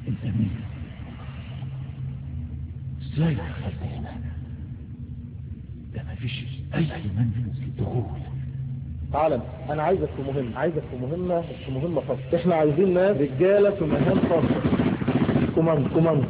انت مين؟ ازاي دخلت هنا؟ ده مفيش اي منزل للدخول. تعالى انا عايزك في مهمة خاصة. احنا عايزين ناس رجالة في مهام خاصة. كوماند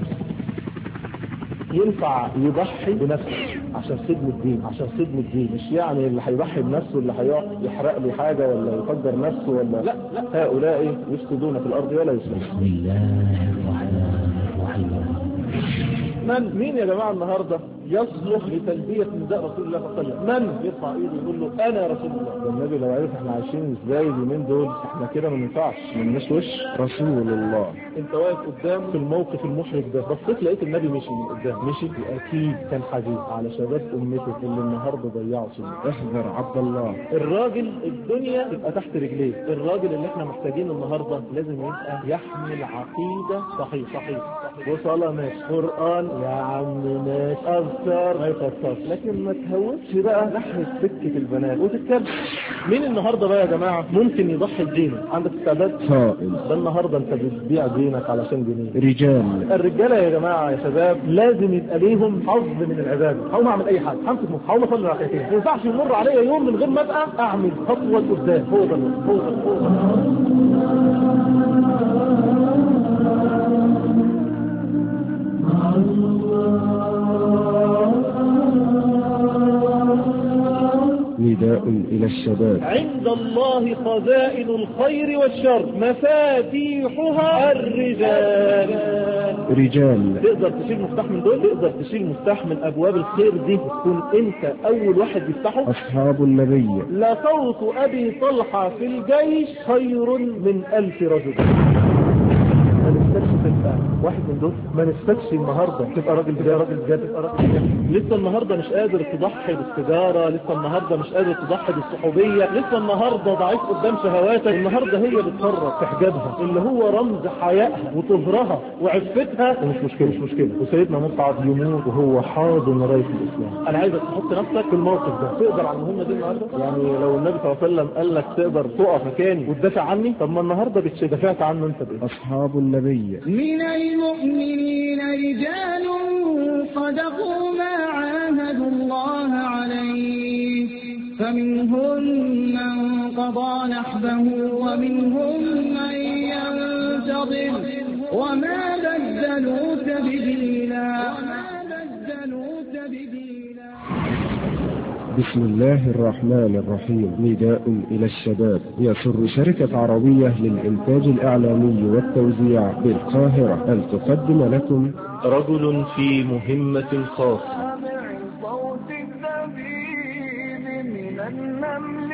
ينفع يضحي بنفسه عشان خدمة الدين، مش يعني اللي هيضحي بنفسه اللي هيقعد يحرق لي حاجة ولا يفجر نفسه ولا لا. هؤلاء يفسدون في الارض ولا يصلحون. بسم الله الرحمن الرحيم. مين يا جماعة النهاردة يصلح لتلبية نداء رسول الله صلى الله عليه وسلم؟ من يرفع ايده يقول له انا رسول الله؟ ده النبي لو عرف احنا عايشين ازاي اليومين دول احنا كده ما ينفعش من وش رسول الله. انت واقف قدام في الموقف المحرج ده، بصيت لقيت النبي مشي من قدام، مشي اكيد كان حديث على شباب امته اللي النهارده ضيعوا سنه. احذر عبد الله. الراجل الدنيا تبقى تحت رجليه. الراجل اللي احنا محتاجينه النهارده لازم يبقى يحمل عقيده صحيح وصلاه ماشي، قران يا عم ماشي، اذكار ما يفسرش، لكن ما تهوتش بقى ناحيه سكه البنات وتتكلم. مين النهارده بقى يا جماعه ممكن يضحي بدينه؟ عندك استعداد؟ صائم. ده النهارده انت بتبيع دينك علشان جنيه. رجال. الرجاله يا جماعه يا شباب لازم يبقى ليهم حظ من العباده. هقوم اعمل اي حاجه، همسك مصحف، هقوم اصلي ركعتين، ما ينفعش يمر عليا يوم من غير ما ابقى اعمل خطوه قدام. هو ده. نداء إلى الشباب. عند الله خزائن الخير والشر مفاتيحها الرجال. تقدر تشيل مفتاح من دول؟ تقدر تشيل مفتاح من أبواب الخير دي تكون أنت أول واحد يفتحه؟ أصحاب النبي. لصوت أبي طلحة في الجيش خير من 1000 رجل. ما نفسكش تبقى واحد من دول؟ ما نفسكش النهارده تبقى راجل بجد تبقى راجل بجد؟ لسه النهارده مش قادر تضحي بالسيجاره، لسه النهارده مش قادر تضحي بالصحوبيه، لسه النهارده ضعيف قدام شهواتك. النهارده هي بتفرط في حجابها اللي هو رمز حيائها وطهرها وعفتها، ومش مشكله. وسيدنا مصعب يموت وهو حاضن رايه الاسلام. انا عايزك تحط نفسك في الموقف ده. تقدر على المهمه دي النهارده؟ يعني لو النبي صلى الله عليه وسلم قال لك تقدر تقف مكاني وتدافع عني، طب ما النهارده دافعت عنه انت بايه؟ أصحاب النبي. من المؤمنين رجال صدقوا ما عاهدوا الله عليه فمنهم من قضى نحبه ومنهم من ينتظر وما بدلوا تبديلا. بسم الله الرحمن الرحيم. نداء إلى الشباب. يسر شركة عربية للإنتاج الإعلامي والتوزيع بالقاهرة أن تقدم لكم رجل في مهمة خاصة. صوت الدبيب من النمل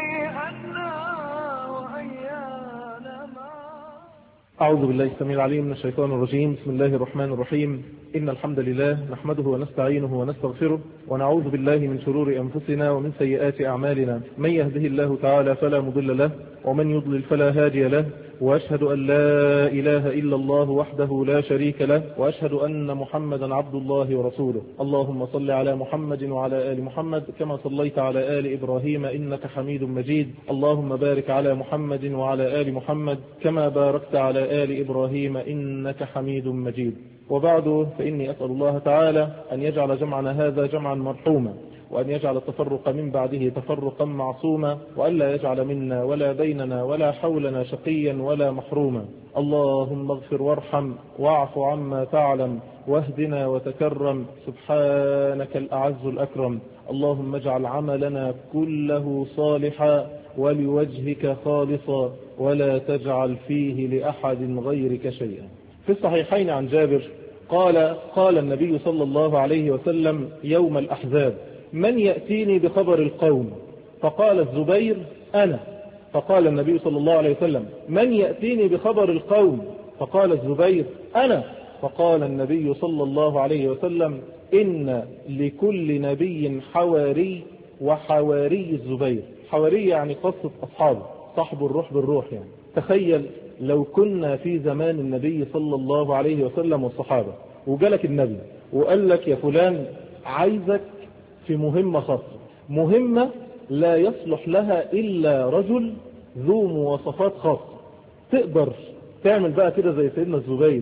أعوذ بالله السميع العليم من الشيطان الرجيم. بسم الله الرحمن الرحيم. إن الحمد لله نحمده ونستعينه ونستغفره ونعوذ بالله من شرور أنفسنا ومن سيئات أعمالنا. من يهده الله تعالى فلا مضل له ومن يضلل فلا هادي له، وأشهد أن لا إله إلا الله وحده لا شريك له، وأشهد أن محمدا عبد الله ورسوله. اللهم صل على محمد وعلى آل محمد كما صليت على آل إبراهيم إنك حميد مجيد. اللهم بارك على محمد وعلى آل محمد كما باركت على آل إبراهيم إنك حميد مجيد. وبعد، فإني أسأل الله تعالى أن يجعل جمعنا هذا جمعا مرحوما، وأن يجعل التفرق من بعده تفرقا معصوما، وألا يجعل منا ولا بيننا ولا حولنا شقيا ولا محروما. اللهم اغفر وارحم واعف عما تعلم واهدنا وتكرم، سبحانك الأعز الأكرم. اللهم اجعل عملنا كله صالحا ولوجهك خالصا ولا تجعل فيه لأحد غيرك شيئا. في الصحيحين عن جابر قال النبي صلى الله عليه وسلم يوم الأحزاب: من يأتيني بخبر القوم؟ فقال الزبير: أنا. فقال النبي صلى الله عليه وسلم: من يأتيني بخبر القوم؟ فقال الزبير: أنا. فقال النبي صلى الله عليه وسلم: إن لكل نبي حواري، وحواري الزبير. حواري يعني قصة أصحابه، صاحب الروح بالروح يعني. تخيل لو كنا في زمان النبي صلى الله عليه وسلم والصحابة، وجالك النبي وقال لك: يا فلان عايزك في مهمة خاصة، مهمة لا يصلح لها إلا رجل ذو مواصفات خاصة. تقدر تعمل بقى كده زي سيدنا الزبير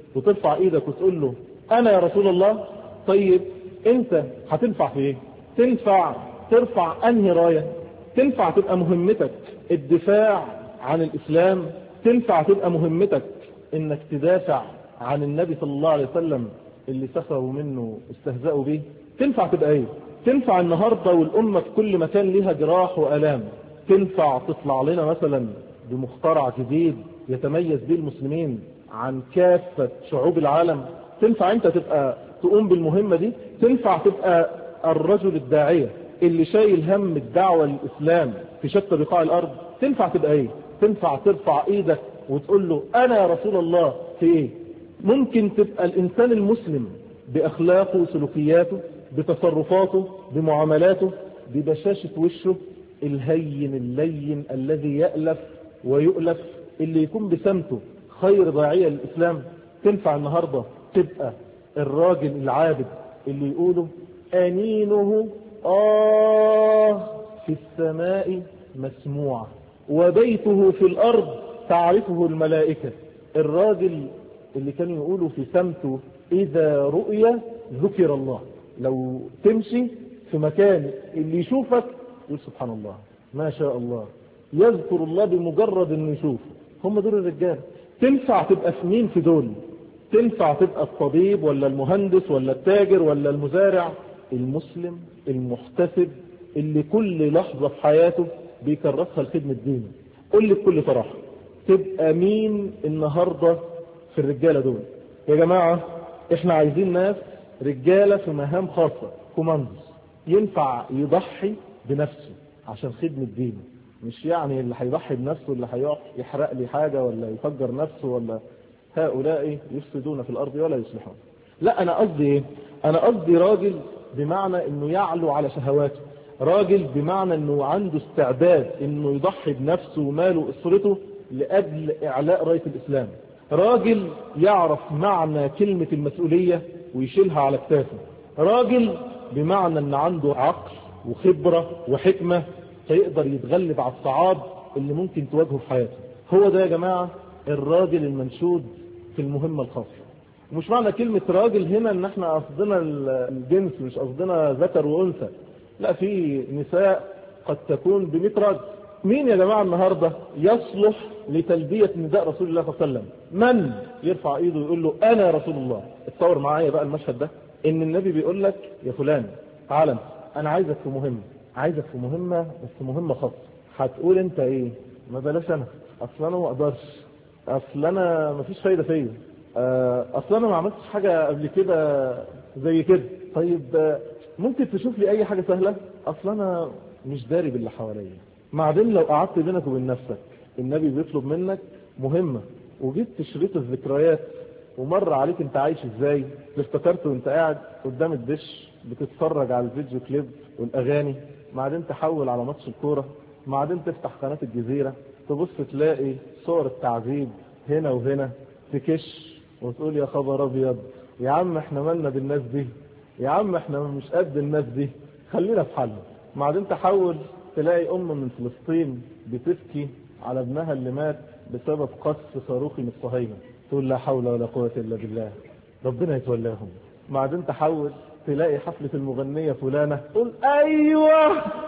وترفع ايدك وتقول له انا يا رسول الله. طيب انت هتنفع في ايه؟ تنفع ترفع انهي راية؟ تنفع تبقى مهمتك الدفاع عن الاسلام؟ تنفع تبقى مهمتك انك تدافع عن النبي صلى الله عليه وسلم اللي سخروا منه استهزأوا به؟ تنفع تبقى ايه؟ تنفع النهاردة والامة في كل مكان ليها جراح والام، تنفع تطلع لنا مثلا بمخترع جديد يتميز به المسلمين عن كافة شعوب العالم؟ تنفع انت تبقى تقوم بالمهمة دي؟ تنفع تبقى الرجل الداعية اللي شايل هم الدعوة للإسلام في شتى بقاع الأرض؟ تنفع تبقى ايه؟ تنفع ترفع ايدك وتقول له انا يا رسول الله في ايه؟ ممكن تبقى الانسان المسلم باخلاقه وسلوكياته بتصرفاته بمعاملاته ببشاشة وشه الهين اللين الذي يألف ويؤلف، اللي يكون بسمته خير داعية للإسلام. تنفع النهاردة تبقى الراجل العابد اللي يقوله أنينه في السماء مسموع وبيته في الأرض تعرفه الملائكة. الراجل اللي كانوا يقولوا في سمته إذا رؤيا ذكر الله، لو تمشي في مكان اللي يشوفك يقول سبحان الله ما شاء الله، يذكر الله بمجرد انه يشوفه. هم دول الرجال. تنفع تبقى في مين في دول؟ تنفع تبقى الطبيب ولا المهندس ولا التاجر ولا المزارع؟ المسلم المحتسب اللي كل لحظة في حياته بيكرسها لخدمة دينه. قل لي بكل صراحة تبقى مين النهاردة في الرجالة دول؟ يا جماعة احنا عايزين ناس رجالة في مهام خاصة، كوماندوز، ينفع يضحي بنفسه عشان خدمة دينه. مش يعني اللي هيضحي بنفسه اللي هيقف يحرق لي حاجة ولا يفجر نفسه، ولا هؤلاء يفسدون في الأرض ولا يصلحون. لا، أنا قصدي إيه؟ أنا قصدي راجل بمعنى إنه يعلو على شهواته، راجل بمعنى إنه عنده استعداد إنه يضحي بنفسه وماله وأسرته لأجل إعلاء راية الإسلام، راجل يعرف معنى كلمة المسؤولية ويشيلها على كتافه، راجل بمعنى إن عنده عقل وخبرة وحكمة فيقدر يتغلب على الصعاب اللي ممكن تواجهه في حياته. هو ده يا جماعة الراجل المنشود في المهمة الخاصة. ومش معنى كلمة راجل هنا ان احنا قصدنا الجنس، مش قصدنا ذكر وانثى، لا، في نساء قد تكون ب100 راجل. مين يا جماعة النهاردة يصلح لتلبية نداء رسول الله صلى الله عليه وسلم؟ من يرفع ايده ويقول له انا يا رسول الله؟ اتصور معايا بقى المشهد ده، ان النبي بيقول لك يا فلان تعالى انا عايزك في مهمة، عايزك في مهمة بس مهمة خاصة. هتقول انت ايه؟ ما بلاش انا، اصل انا ما اقدرش، اصل انا مفيش فايدة فيا، اصل انا ما عملتش حاجة قبل كده زي كده. طيب ممكن تشوف لي اي حاجة سهلة؟ اصل انا مش داري باللي حواليا. بعدين لو قعدت بينك وبين نفسك، النبي بيطلب منك مهمة وجبت شريط الذكريات ومر عليك انت عايش ازاي، افتكرت وانت قاعد قدام الدش بتتفرج على الفيديو كليب والاغاني، بعدين تحول على ماتش الكورة، بعدين تفتح قناة الجزيرة تبص تلاقي صور التعذيب هنا وهنا، تكش وتقول يا خبر ابيض، يا عم احنا مالنا بالناس دي، يا عم احنا مش قد الناس دي، خلينا في حالنا. بعدين تحول تلاقي ام من فلسطين بتبكي على ابنها اللي مات بسبب قصف صاروخي من الصهاينة، تقول لا حول ولا قوة الا بالله، ربنا يتولاهم. بعدين تحول تلاقي حفلة المغنية فلانة، تقول ايوه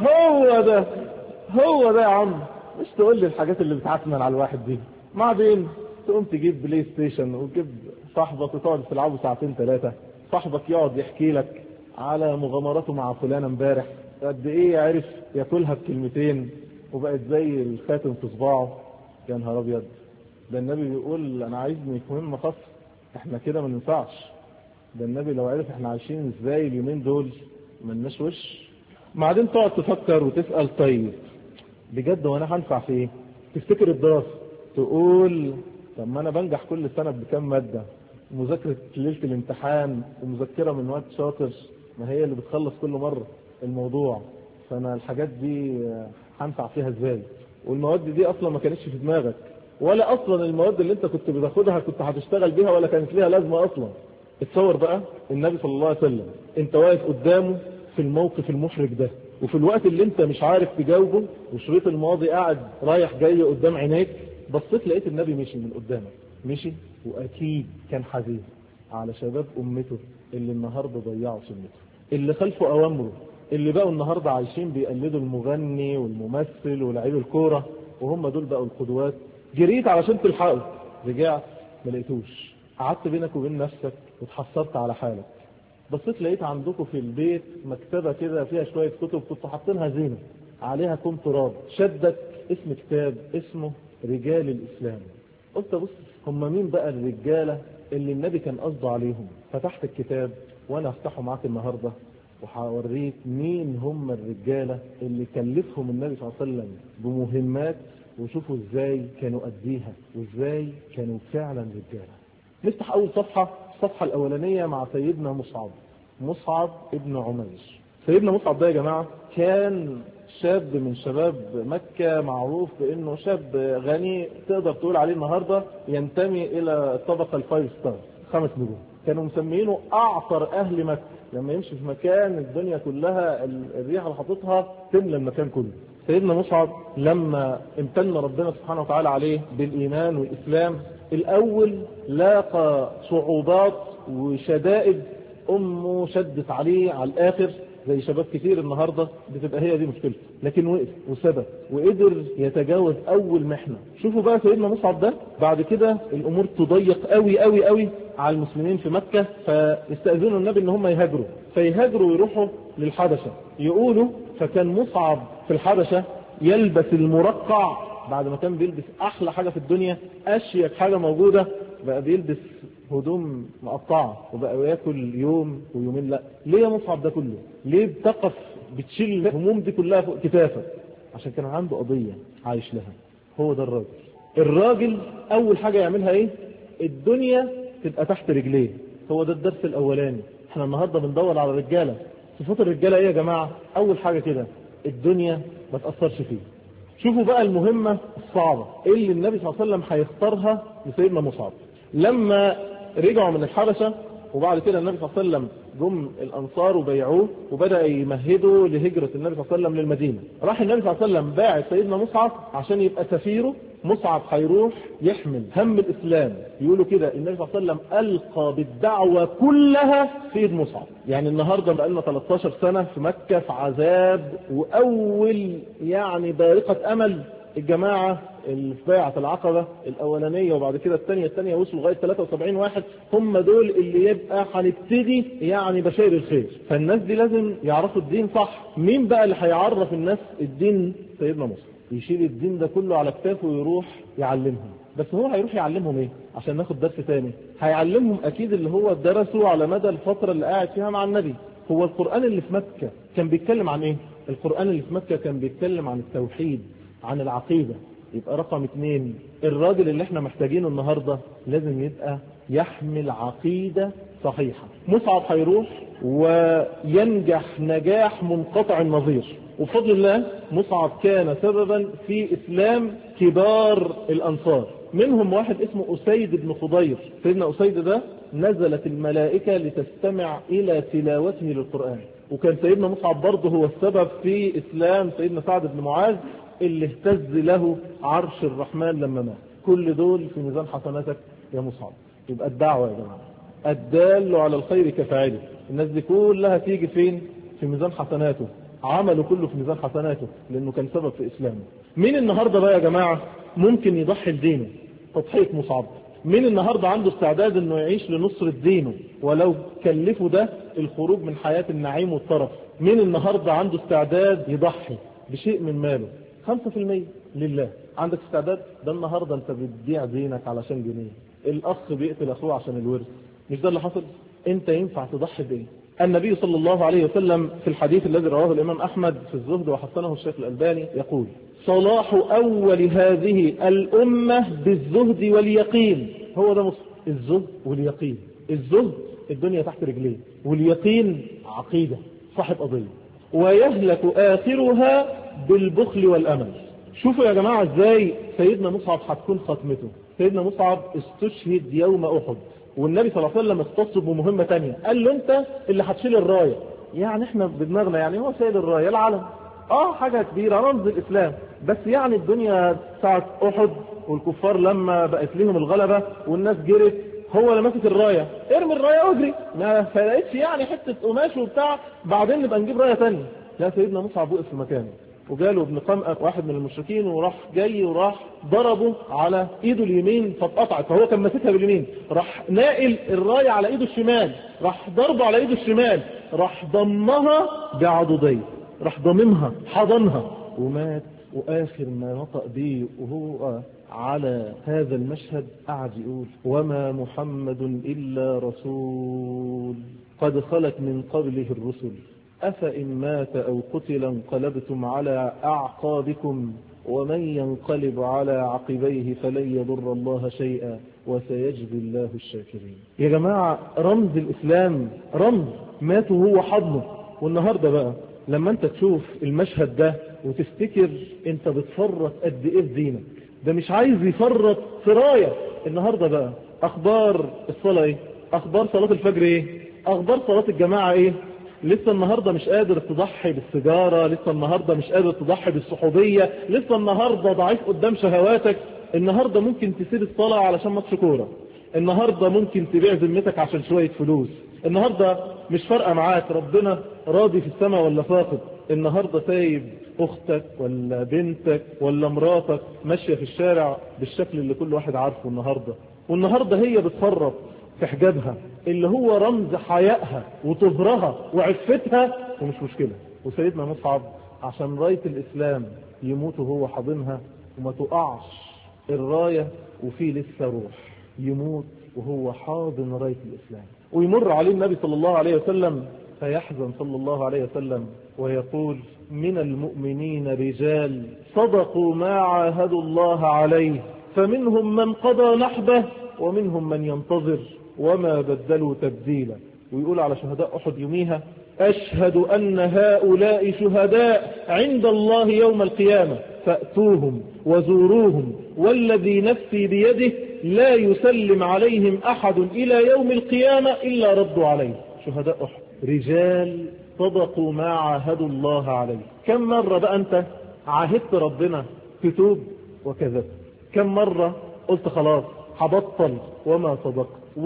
هو ده يا عم، مش تقول لي الحاجات اللي بتعكنن على الواحد دي. بعدين تقوم تجيب بلاي ستيشن وتجيب صاحبك وتقعد تلعبوا ساعتين 3، صاحبك يقعد يحكي لك على مغامراته مع فلانة امبارح، قد ايه عرف ياكلها بكلمتين وبقت زي الخاتم في صباعه. يا نهار ابيض، ده النبي بيقول انا عايزني في مهمة خاصة، احنا كده ما ننفعش. ده النبي لو عرف احنا عايشين ازاي اليومين دول ملناش وش. بعدين تقعد تفكر وتسأل طيب بجد وانا هنفع في ايه؟ تفتكر الدراسة، تقول طب ما انا بنجح كل سنة بكام مادة، مذاكرة ليلة الامتحان ومذكرة من وقت شاطر، ما هي اللي بتخلص كل مرة الموضوع، فانا الحاجات دي هنفع فيها ازاي؟ والمواد دي اصلا ما كانتش في دماغك، ولا اصلا المواد اللي انت كنت بتاخدها كنت هتشتغل بيها ولا كانت ليها لازمة اصلا. اتصور بقى النبي صلى الله عليه وسلم انت واقف قدامه في الموقف المحرج ده، وفي الوقت اللي انت مش عارف تجاوبه وشريط الماضي قاعد رايح جاي قدام عينيك، بصيت لقيت النبي مشي من قدامك، مشي وأكيد كان حزين على شباب أمته اللي النهاردة ضيعوا سنته، اللي خلفوا أوامره، اللي بقوا النهاردة عايشين بيقلدوا المغني والممثل ولاعيب الكورة، وهم دول بقوا القدوات. جريت علشان تلحقوا، رجعت ما لقيتوش، قعدت بينك وبين نفسك وتحسرت على حالك. بصيت لقيت عندكم في البيت مكتبة كده فيها شوية كتب كنتوا حاطينها زينة، عليها كوم تراب، شدك اسم كتاب اسمه رجال الإسلام. قلت بص هم مين بقى الرجالة اللي النبي كان قصده عليهم؟ فتحت الكتاب وانا افتحه معاك النهاردة وحوريك مين هم الرجالة اللي كلفهم النبي صلى الله عليه وسلم بمهمات، وشوفوا ازاي كانوا قديها وازاي كانوا فعلا رجالة. نفتح اول صفحة، الصفحة الاولانية مع سيدنا مصعب ابن عمير. سيدنا مصعب ده يا جماعة كان شاب من شباب مكة، معروف بانه شاب غني، تقدر تقول عليه النهاردة ينتمي الى الطبقة الفايف ستار، 5 نجوم. كانوا مسمينه اعطر اهل مكة، لما يمشي في مكان الدنيا كلها الريحة اللي حاططها تملى المكان كله. سيدنا مصعب لما امتن ربنا سبحانه وتعالى عليه بالايمان والاسلام، الاول لاقى صعوبات وشدائد، امه شدت عليه على الاخر زي شباب كتير النهاردة بتبقى هي دي مشكلته، لكن وقف وثبت وقدر يتجاوز اول محنة. شوفوا بقى سيدنا مصعب ده بعد كده الامور تضيق قوي قوي قوي على المسلمين في مكة، فيستأذنوا النبي ان هم يهاجروا، فيهاجروا ويروحوا للحبشة. يقولوا فكان مصعب في الحبشة يلبس المرقع، بعد ما كان بيلبس احلى حاجة في الدنيا، اشيك حاجة موجودة، بقى بيلبس هدوم مقطعة وبقى ياكل يوم ويومين. لا، ليه يا مصعب ده كله؟ ليه بتقف بتشيل الهموم دي كلها فوق كتافك؟ عشان كان عنده قضية عايش لها. هو ده الراجل اول حاجة يعملها ايه؟ الدنيا تبقى تحت رجليه. هو ده الدرس الاولاني. احنا النهاردة بندور على رجالة. صفات الرجالة ايه يا جماعة؟ اول حاجة كده الدنيا ما تأثرش فيه. شوفوا بقى المهمة الصعبة اللي النبي صلى الله عليه وسلم هيختارها لسيدنا مصعب. لما رجعوا من الحبشة وبعد كده النبي صلى الله عليه وسلم جم الأنصار وبيعوه وبدأ يمهدوا لهجرة النبي صلى الله عليه وسلم للمدينة، راح النبي صلى الله عليه وسلم باعث سيدنا مصعب عشان يبقى سفيره. مصعب هيروح يحمل هم الإسلام. يقولوا كده النبي صلى الله عليه وسلم ألقى بالدعوة كلها في يد مصعب. يعني النهاردة بقى لنا 13 سنة في مكة في عذاب، وأول يعني بارقة أمل الجماعة اللي في بيعة العقبة الأولانية وبعد كده الثانية وصلوا لغاية 73 واحد، هم دول اللي يبقى هنبتدي يعني بشير الخير. فالناس دي لازم يعرفوا الدين صح. مين بقى اللي هيعرف الناس الدين؟ سيدنا مصعب. يشيل الدين ده كله على كتافه ويروح يعلمهم. بس هو هيروح يعلمهم ايه؟ عشان ناخد درس تاني. هيعلمهم اكيد اللي هو درسه على مدى الفترة اللي قاعد فيها مع النبي. هو القرآن اللي في مكة كان بيتكلم عن ايه؟ القرآن اللي في مكة كان بيتكلم عن التوحيد، عن العقيدة. يبقى رقم 2 الراجل اللي احنا محتاجينه النهاردة لازم يبقى يحمل عقيدة صحيحة. مصعب هيروح وينجح نجاح منقطع النظير، وبفضل الله مصعب كان سببا في إسلام كبار الأنصار. منهم واحد اسمه أسيد بن خضير. سيدنا أسيد ده نزلت الملائكة لتستمع إلى تلاوته للقرآن. وكان سيدنا مصعب برضه هو السبب في إسلام سيدنا سعد بن معاذ اللي اهتز له عرش الرحمن لما مات. كل دول في ميزان حسناتك يا مصعب. يبقى الدعوة يا جماعة الدال على الخير كفاعله. الناس دي كلها تيجي فين؟ في ميزان حسناته. عمله كله في ميزان حسناته لأنه كان سبب في إسلامه. مين النهاردة بقى يا جماعة ممكن يضحي لدينه تضحية مصعب؟ مين النهاردة عنده استعداد انه يعيش لنصرة دينه ولو كلفه ده الخروج من حياة النعيم والطرف؟ مين النهاردة عنده استعداد يضحي بشيء من ماله 5% لله؟ عندك استعداد؟ ده النهاردة انت بتبيع دينك علشان جنيه. الاخ بيقتل اخوه عشان الورث. مش ده اللي حصل؟ انت ينفع تضحي بايه؟ النبي صلى الله عليه وسلم في الحديث الذي رواه الامام احمد في الزهد وحسنه الشيخ الالباني يقول: صلاح اول هذه الامة بالزهد واليقين. هو ده الزهد واليقين. الزهد الدنيا تحت رجليه، واليقين عقيدة صاحب قضية. ويهلك آخرها بالبخل والأمل. شوفوا يا جماعة ازاي سيدنا مصعب هتكون ختمته. سيدنا مصعب استشهد يوم أحد، والنبي صلى الله عليه وسلم اختص بمهمة تانية. قال له انت اللي هتشيل الراية. يعني احنا بدماغنا يعني هو سيد الراية العلم، حاجة كبيرة رمز الإسلام، بس يعني الدنيا ساعة أحد والكفار لما بقت لهم الغلبة والناس جرت، هو اللي ماسك الراية، ارمي الراية واجري، ما فرقتش يعني حتة قماش وبتاع، بعدين نبقى نجيب راية تانية. لا، سيدنا مصعب وقف في مكانه، وجاله ابن قمأة واحد من المشركين وراح جاي وراح ضربه على ايده اليمين فاتقطعت، فهو كان ماسكها باليمين، راح ناقل الراية على ايده الشمال، راح ضربه على ايده الشمال، راح ضمها بعضديه، راح ضممها حضنها ومات. واخر ما نطق بيه وهو على هذا المشهد قعد يقول: وما محمد الا رسول قد خلت من قبله الرسل أفإن مات أو قتل انقلبتم على أعقابكم ومن ينقلب على عقبيه فلن يضر الله شيئا وسيجزي الله الشاكرين. يا جماعة رمز الإسلام، رمز مات وهو حضنه. والنهاردة بقى لما انت تشوف المشهد ده وتفتكر انت بتفرط قد ايه في دينك، ده مش عايز يفرط في راية. النهاردة بقى اخبار الصلاة ايه؟ اخبار صلاة الفجر ايه؟ اخبار صلاة الجماعة ايه؟ لسه النهاردة مش قادر تضحي بالسجارة، لسه النهاردة مش قادر تضحي بالصحوبية، لسه النهاردة ضعيف قدام شهواتك، النهاردة ممكن تسيب الصلاة علشان ماتش كورة، النهاردة ممكن تبيع ذمتك عشان شوية فلوس، النهاردة مش فارقة معاك ربنا راضي في السماء ولا فاقد، النهاردة سايب اختك ولا بنتك ولا مراتك ماشية في الشارع بالشكل اللي كل واحد عارفه النهاردة، والنهاردة هي بتفرط في حجابها اللي هو رمز حيائها وطهرها وعفتها، ومش مشكلة. وسيدنا مصعب عشان راية الإسلام يموت وهو حاضنها وما تقعش الراية وفيه لسه روح، يموت وهو حاضن راية الإسلام. ويمر عليه النبي صلى الله عليه وسلم فيحزن صلى الله عليه وسلم ويقول: من المؤمنين رجال صدقوا ما عاهدوا الله عليه فمنهم من قضى نحبه ومنهم من ينتظر وما بدلوا تبديلا. ويقول على شهداء أحد يوميها: أشهد أن هؤلاء شهداء عند الله يوم القيامة فأتوهم وزوروهم والذي نفسي بيده لا يسلم عليهم أحد إلى يوم القيامة إلا ردوا عليه. شهداء أحد رجال صدقوا ما عاهدوا الله عليه. كم مرة بقى أنت عاهدت ربنا تتوب وكذبت؟ كم مرة قلت خلاص هبطل وما صدقت؟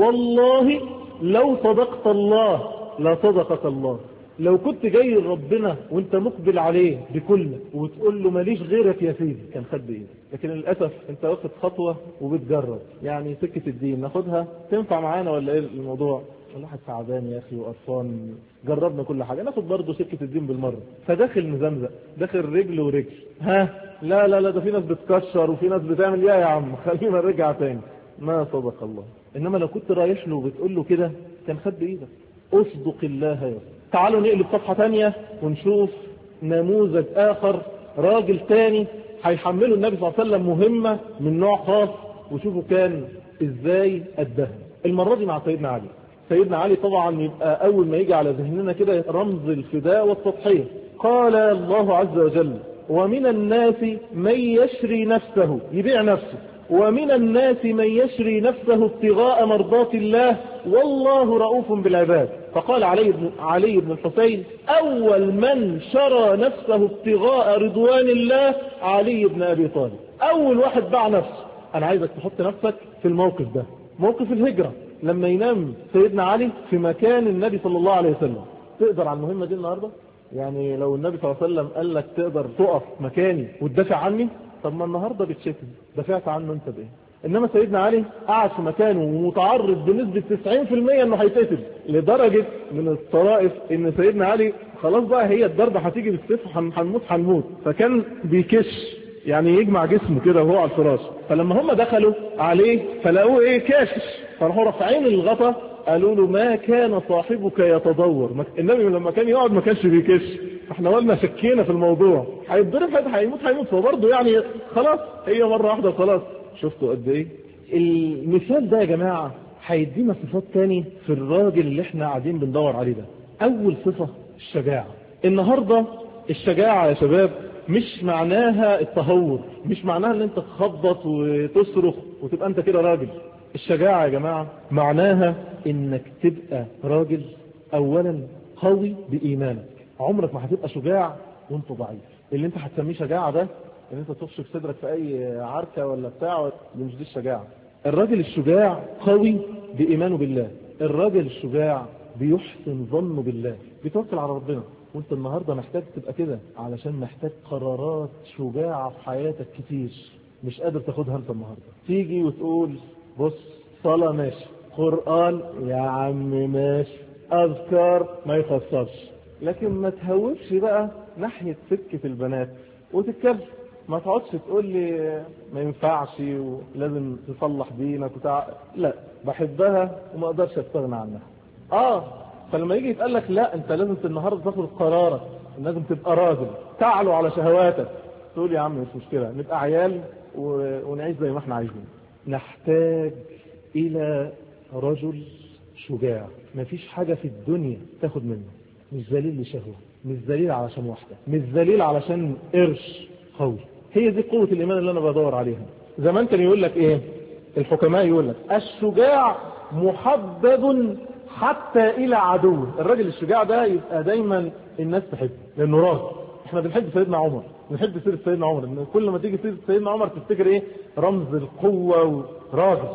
والله لو صدقت الله لا صدقك الله. لو كنت جاي ربنا وانت مقبل عليه بكل وتقول له ماليش غيرك يا سيدي كان خد بايدك، لكن للأسف انت واخد خطوة وبتجرب، يعني سكة الدين ناخدها تنفع معانا ولا ايه الموضوع؟ الواحد تعبان يا اخي وقرفان، جربنا كل حاجة، ناخد برضه سكة الدين بالمرة. فداخل مزمزق، داخل رجل ورجل، لا لا لا، ده في ناس بتكشر وفي ناس بتعمل يا عم خلينا نرجع تاني. ما صدق الله. انما لو كنت رايح له وبتقول له كده كان خد بايدك. اصدق الله يا رب. تعالوا نقلب صفحة تانية ونشوف نموذج اخر، راجل تاني هيحمله النبي صلى الله عليه وسلم مهمة من نوع خاص، وشوفوا كان ازاي ادها. المرة دي مع سيدنا علي. سيدنا علي طبعا يبقى اول ما يجي على ذهننا كده رمز الفداء والتضحية. قال الله عز وجل: ومن الناس من يشري نفسه، يبيع نفسه، ومن الناس من يشري نفسه ابتغاء مرضات الله والله رؤوف بالعباد. فقال علي بن الحسين: أول من شرى نفسه ابتغاء رضوان الله علي بن أبي طالب. أول واحد باع نفسه. أنا عايزك تحط نفسك في الموقف ده، موقف الهجرة لما ينام سيدنا علي في مكان النبي صلى الله عليه وسلم. تقدر على المهمة دي النهاردة؟ يعني لو النبي صلى الله عليه وسلم قال لك تقدر تقف مكاني وتدافع عني؟ طب ما النهاردة بتشتم، دافعت عنه انت بايه؟ انما سيدنا علي قاعد في مكانه ومتعرض بنسبة 90% انه هيتقتل، لدرجة من الطرائف ان سيدنا علي خلاص بقى هي الضربة هتيجي بالسيف هنموت، فكان بيكش، يعني يجمع جسمه كده وهو على الفراش. فلما هم دخلوا عليه فلقوه ايه؟ كاشش. فراحوا رافعين الغطا قالوا له: ما كان صاحبك يتدور. النبي لما كان يقعد ما كانش بيكش. فاحنا قلنا شكينا في الموضوع، هيتضرب هيموت فبرضه يعني خلاص هي مرة واحدة خلاص. شفتوا قد ايه المثال ده يا جماعة هيدينا صفات تاني في الراجل اللي احنا قاعدين بندور عليه ده. اول صفة الشجاعة. النهاردة الشجاعة يا شباب مش معناها التهور، مش معناها ان انت تخبط وتصرخ وتبقى انت كده راجل. الشجاعة يا جماعة معناها انك تبقى راجل اولا قوي بايمانك. عمرك ما هتبقى شجاع وانت ضعيف. اللي انت هتسميه شجاعة ده ان انت تخش في صدرك في اي عركة ولا بتاع، مش دي الشجاعة. الراجل الشجاع قوي بإيمانه بالله، الراجل الشجاع بيحسن ظنه بالله، بيتوكل على ربنا. وانت النهاردة محتاج تبقى كده، علشان محتاج قرارات شجاعة في حياتك كتير مش قادر تاخدها انت النهاردة. تيجي وتقول بص، صلاة ماشي، قرآن يا عم ماشي، أذكار ما يخسرش، لكن ما تهوفش بقى ناحية سكة البنات وتتكلم. ما تقعدش تقول لي ما ينفعش ولازم تصلح دينك لا، بحبها وما اقدرش استغنى عنها. فلما يجي يتقال لك لا، انت لازم النهارده تاخد قرارك، لازم تبقى راجل تعلو على شهواتك، تقول يا عم مش مشكلة، نبقى عيال ونعيش زي ما احنا عايزين. نحتاج الى رجل شجاع، مفيش حاجة في الدنيا تاخد منه، مش ذليل لشهوة، مش ذليل علشان واحدة، مش ذليل علشان قرش قوي. هي دي قوة الإيمان اللي أنا بدور عليها. زمان كان يقول لك إيه الحكماء؟ يقول لك الشجاع محبب حتى إلى عدوه. الراجل الشجاع ده يبقى دايما الناس تحبه لأنه راجل. احنا بنحب سيدنا عمر، بنحب سيرة سيدنا عمر، إن كل ما تيجي سيرة سيدنا عمر تفتكر إيه؟ رمز القوة وراجل.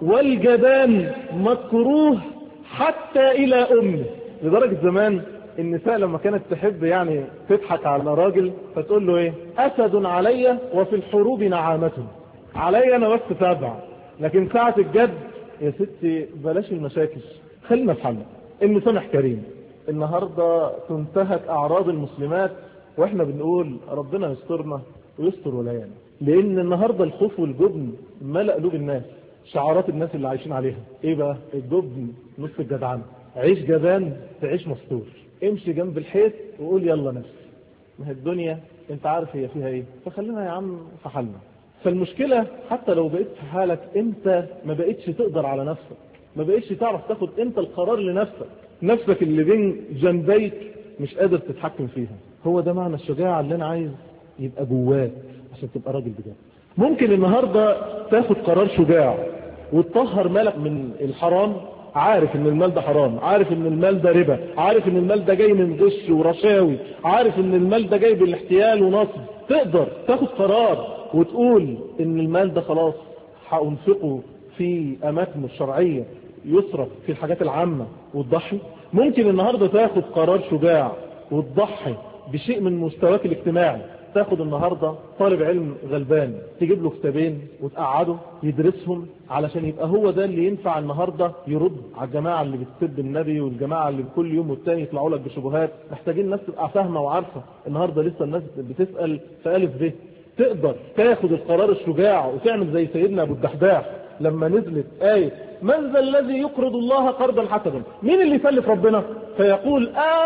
والجبان مكروه حتى إلى أمه. لدرجة زمان النساء لما كانت تحب يعني تضحك على راجل فتقول له ايه؟ أسد علي وفي الحروب نعامة. علي أنا بس 7، لكن ساعة الجد يا ستي بلاش المشاكل، خلينا في حالنا. المسامح كريم. النهاردة تنتهك أعراض المسلمات وإحنا بنقول ربنا يسترنا ويستر ولايانا، لأن النهاردة الخوف والجبن ملأ قلوب الناس. شعارات الناس اللي عايشين عليها ايه بقى؟ الجبن نص الجدعنة، عيش جبان تعيش مستور، امشي جنب الحيط وقول يلا نفسي. ما هي الدنيا انت عارف هي فيها ايه، فخلينا يا عم في حالنا. فالمشكلة حتى لو بقيت في حالك انت ما بقيتش تقدر على نفسك، ما بقيتش تعرف تاخد انت القرار لنفسك، نفسك اللي بين جنبيك مش قادر تتحكم فيها. هو ده معنى الشجاعة اللي انا عايز يبقى جواك عشان تبقى راجل بجد. ممكن النهاردة تاخد قرار شجاع وتطهر مالك من الحرام، عارف ان المال ده حرام، عارف ان المال ده ربا، عارف ان المال ده جاي من غش ورشاوي، عارف ان المال ده جاي بالاحتيال ونصب. تقدر تاخد قرار وتقول ان المال ده خلاص هأنفقه في اماكن الشرعية، يصرف في الحاجات العامة وتضحي. ممكن النهاردة تاخد قرار شجاع وتضحي بشيء من مستواك الاجتماعي. تاخد النهاردة طالب علم غلبان تجيب له كتابين وتقعده يدرسهم علشان يبقى هو ده اللي ينفع النهاردة يرد على الجماعة اللي بتسب النبي والجماعة اللي كل يوم والتاني يطلعوا لك بشبهات. محتاجين الناس تبقى فاهمة وعارفة. النهاردة لسه الناس بتسأل في ألف ب. تقدر تاخد القرار الشجاع وتعمل زي سيدنا أبو الدحداح لما نزلت آية من ذا الذي يقرض الله قرضا حسنا؟ مين اللي يسلف ربنا؟ فيقول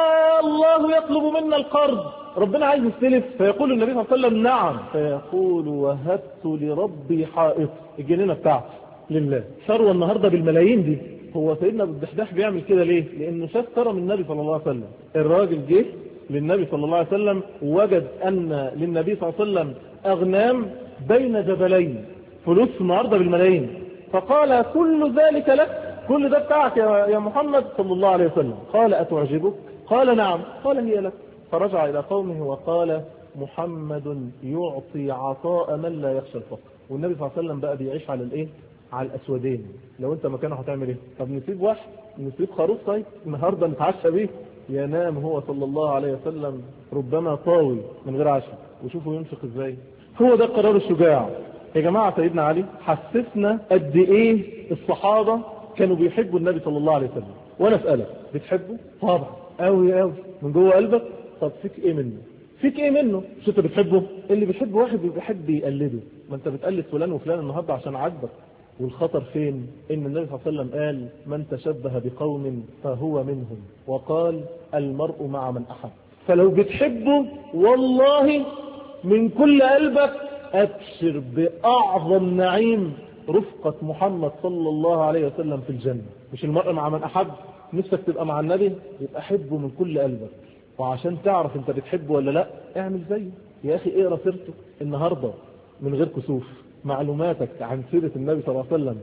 الله يطلب منا القرض، ربنا عايز يستلف. فيقول النبي صلى الله عليه وسلم نعم، فيقول وهبت لربي حائط، الجنينة بتاعته لله. ثروة النهاردة بالملايين دي. هو سيدنا ابو الدحداح بيعمل كده ليه؟ لانه شاف كرم النبي صلى الله عليه وسلم. الراجل جه للنبي صلى الله عليه وسلم ووجد ان للنبي صلى الله عليه وسلم اغنام بين جبلين، فلوس النهاردة بالملايين. فقال كل ذلك لك؟ كل ده بتاعك يا محمد صلى الله عليه وسلم. قال أتعجبك؟ قال نعم. قال هي لك. فرجع إلى قومه وقال محمد يعطي عطاء من لا يخشى الفقر. والنبي صلى الله عليه وسلم بقى بيعيش على الايه؟ على الأسودين. لو انت مكانه هتعمل ايه؟ طب نسيب واحد، نسيب خروف طيب النهارده نتعشى بيه؟ ينام هو صلى الله عليه وسلم ربما طاوي من غير عشاء. وشوفوا ينفق ازاي. هو ده القرار الشجاع يا جماعة. سيدنا علي حسسنا قد ايه الصحابة كانوا بيحبوا النبي صلى الله عليه وسلم. وانا اسألك بتحبه؟ طبعا قوي قوي من جوه قلبك. طب فيك ايه منه؟ فيك ايه منه؟ مش انت بتحبه؟ اللي بيحب واحد بيحب يقلده. ما انت بتقلد فلان وفلان النهارده عشان عاجبك. والخطر فين؟ ان النبي صلى الله عليه وسلم قال من تشبه بقوم فهو منهم، وقال المرء مع من احب. فلو بتحبه والله من كل قلبك أبشر بأعظم نعيم رفقة محمد صلى الله عليه وسلم في الجنة. مش المرء مع من أحب؟ نفسك تبقى مع النبي؟ يبقى حبه من كل قلبك. وعشان تعرف انت بتحبه ولا لا اعمل زيه يا أخي. اقرأ سيرته النهاردة من غير كسوف. معلوماتك عن سيرة النبي صلى الله عليه وسلم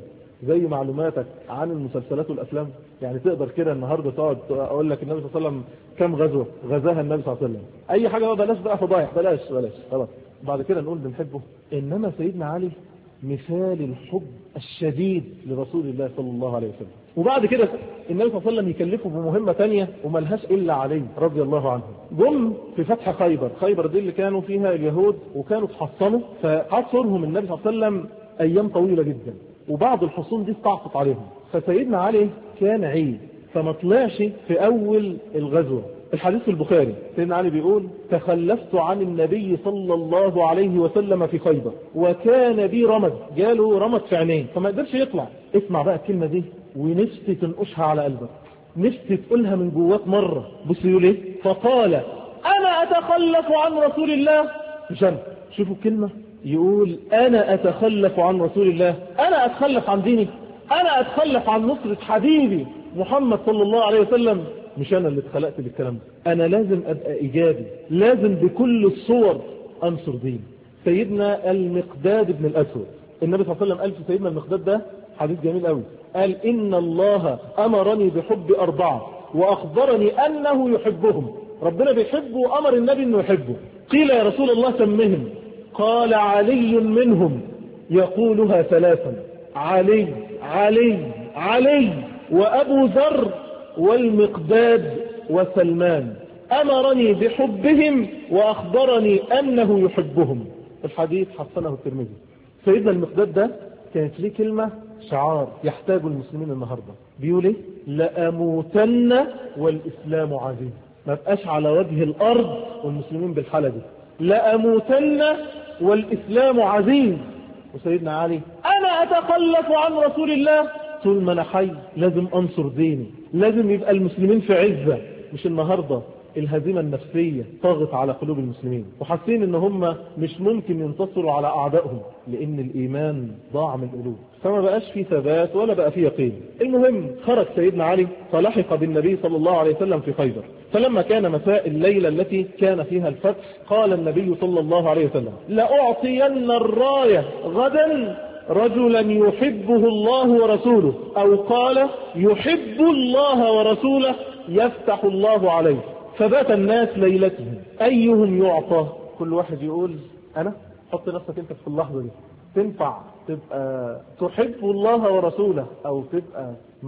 زي معلوماتك عن المسلسلات والأفلام؟ يعني تقدر كده النهاردة تقعد أقول لك النبي صلى الله عليه وسلم كم غزوة غزاها النبي صلى الله عليه وسلم، أي حاجة بقى بلاش بقى فضايح، بلاش خلاص. بعد كده نقول بنحبه. إنما سيدنا علي مثال الحب الشديد لرسول الله صلى الله عليه وسلم. وبعد كده النبي صلى الله عليه وسلم يكلفه بمهمة تانية وملهاش إلا علي رضي الله عنه. جم في فتح خيبر دي اللي كانوا فيها اليهود وكانوا تحصنوا، فحصرهم النبي صلى الله عليه وسلم أيام طويلة جدا، وبعض الحصون دي استعصت عليهم، فسيدنا علي كان عيد فما طلعش في أول الغزوة. الحديث في البخاري سيدنا علي بيقول تخلفت عن النبي صلى الله عليه وسلم في خيبر وكان بي رمد، جاله رمد في عينيه فما قدرش يطلع. اسمع بقى الكلمة دي ونفسي تنقشها على قلبك، نفسي تقولها من جواك مرة. بص يقول ايه؟ فقال انا اتخلف عن رسول الله. مش انا، شوفوا الكلمة، يقول انا اتخلف عن رسول الله، انا اتخلف عن ديني، انا اتخلف عن نصرة حبيبي محمد صلى الله عليه وسلم. مش انا اللي اتخلقت بالكلام ده، انا لازم ابقى ايجابي، لازم بكل الصور انصر ديني. سيدنا المقداد بن الاسود، النبي صلى الله عليه وسلم قال في سيدنا المقداد ده حديث جميل قوي، قال ان الله امرني بحب 4 واخبرني انه يحبهم. ربنا بيحبه وامر النبي انه يحبه. قيل يا رسول الله سمهم، قال علي منهم يقولها 3، علي علي علي وابو ذر والمقداد وسلمان، امرني بحبهم واخبرني انه يحبهم. الحديث حسنه الترمذي. سيدنا المقداد ده كانت ليه كلمة شعار يحتاج المسلمين النهاردة، بيقول ايه؟ لأموتن والإسلام عزيز. ما بقاش على وجه الأرض والمسلمين بالحالة دي، لأموتن والإسلام عزيز. وسيدنا علي أنا أتخلف عن رسول الله، طول ما أنا حي لازم أنصر ديني، لازم يبقى المسلمين في عزة. مش النهاردة الهزيمة النفسية طاغت على قلوب المسلمين وحاسين ان هم مش ممكن ينتصروا على اعدائهم لان الايمان ضاع من القلوب، فما بقاش فيه ثبات ولا بقى فيه يقين. المهم خرج سيدنا علي فلحق بالنبي صلى الله عليه وسلم في خيبر، فلما كان مساء الليلة التي كان فيها الفتح قال النبي صلى الله عليه وسلم لأعطين الراية غدا رجلا يحبه الله ورسوله، او قال يحب الله ورسوله يفتح الله عليه. فبات الناس ليلتهم أيهم يعطى، كل واحد يقول أنا. حط نفسك أنت في اللحظة دي، تنفع تبقى تحب الله ورسوله أو تبقى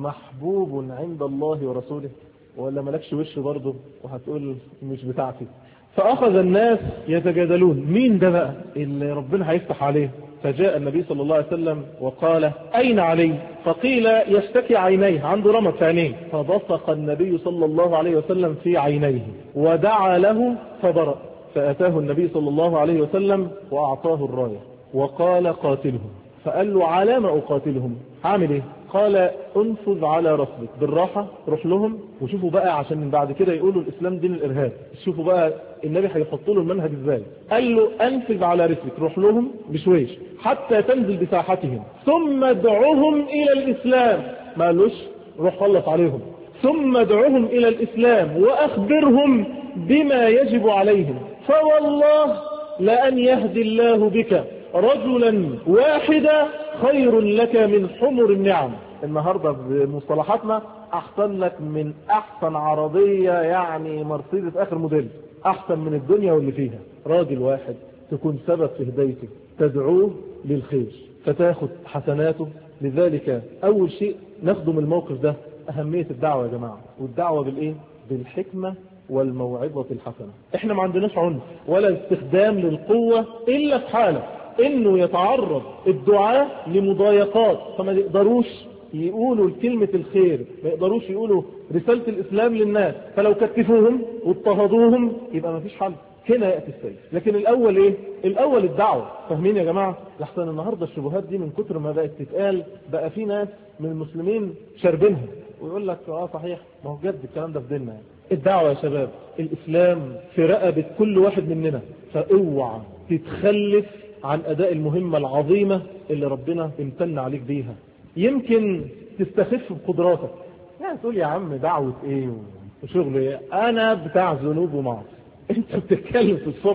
محبوب عند الله ورسوله، ولا ملكش وش برضه وهتقول مش بتاعتي؟ فأخذ الناس يتجادلون مين ده بقى اللي ربنا هيفتح عليه. فجاء النبي صلى الله عليه وسلم وقال أين علي؟ فقيل يشتكي عينيه، عنده رمد في عينيه. فبصق النبي صلى الله عليه وسلم في عينيه ودعا له فبرأ. فأتاه النبي صلى الله عليه وسلم وأعطاه الراية وقال قاتلهم. فقال له على ما أقاتلهم؟ عامل ايه؟ قال انفذ على رسلك، بالراحة روح لهم. وشوفوا بقى عشان بعد كده يقولوا الإسلام دين الإرهاب، شوفوا بقى النبي هيحط له المنهج ازاي. قال له انفذ على رسلك، روح لهم بشويش حتى تنزل بساحتهم ثم ادعوهم إلى الإسلام. ما قالوش روح خلص عليهم، ثم ادعوهم إلى الإسلام وأخبرهم بما يجب عليهم، فوالله لأن يهدي الله بك رجلا واحدا خير لك من حمر النعم. النهاردة بمصطلحاتنا أحسن لك من أحسن عربية، يعني مرسيدس آخر موديل، أحسن من الدنيا واللي فيها. راجل واحد تكون سبب في هدايته، تدعوه للخير فتاخد حسناته. لذلك أول شيء نخدم الموقف ده أهمية الدعوة يا جماعة، والدعوة بالإيه؟ بالحكمة والموعظة الحسنة. احنا ما عندناش عنف ولا استخدام للقوة إلا في حالة انه يتعرض الدعاء لمضايقات، فما يقدروش يقولوا كلمة الخير، ما يقدروش يقولوا رسالة الإسلام للناس، فلو كتفوهم واضطهدوهم يبقى ما فيش حل. هنا يأتي السيف. لكن الأول إيه؟ الأول الدعوة. فاهمين يا جماعة؟ لحسن النهاردة الشبهات دي من كتر ما بقت تتقال بقى في ناس من المسلمين شاربينها ويقول لك صحيح، ما هو جد الكلام ده في ديننا يعني. الدعوة يا شباب، الإسلام في رقبة كل واحد مننا، فاوعى تتخلف عن أداء المهمة العظيمة اللي ربنا امتن عليك بيها. يمكن تستخف بقدراتك، يعني تقول يا عم دعوة ايه وشغل ايه، انا بتاع ذنوب ومعصية. انت بتتكلم في الصبح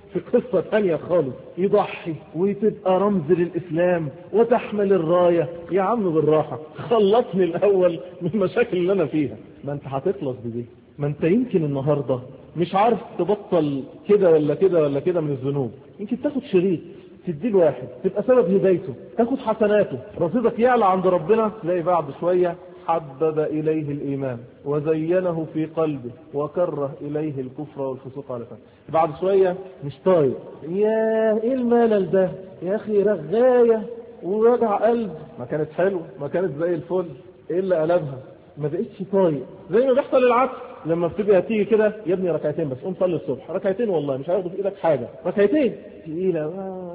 في قصة تانية خالص، يضحي وتبقى رمز للإسلام وتحمل الراية. يا عم بالراحة، خلصني الأول من المشاكل اللي أنا فيها. ما أنت هتخلص بدي، ما أنت يمكن النهاردة مش عارف تبطل كده ولا كده ولا كده من الذنوب، يمكن تاخد شريط تدي الواحد تبقى سبب هدايته، تاخد حسناته، رصيدك يعلى عند ربنا. تلاقي بعد شوية حبب إليه الإيمان وزينه في قلبه وكره إليه الكفر والفسوق على فهم. بعد شوية مش طايق، يا إيه الملل ده يا أخي، رغاية ووجع قلب. ما كانت حلوة، ما كانت زي الفل، إيه اللي قلبها؟ ما بقتش طايق. زي ما بيحصل العكس لما بتبقى تيجي كده، يا ابني ركعتين بس، قوم صلي الصبح، ركعتين والله مش هياخدوا في ايدك حاجة، ركعتين تقيلة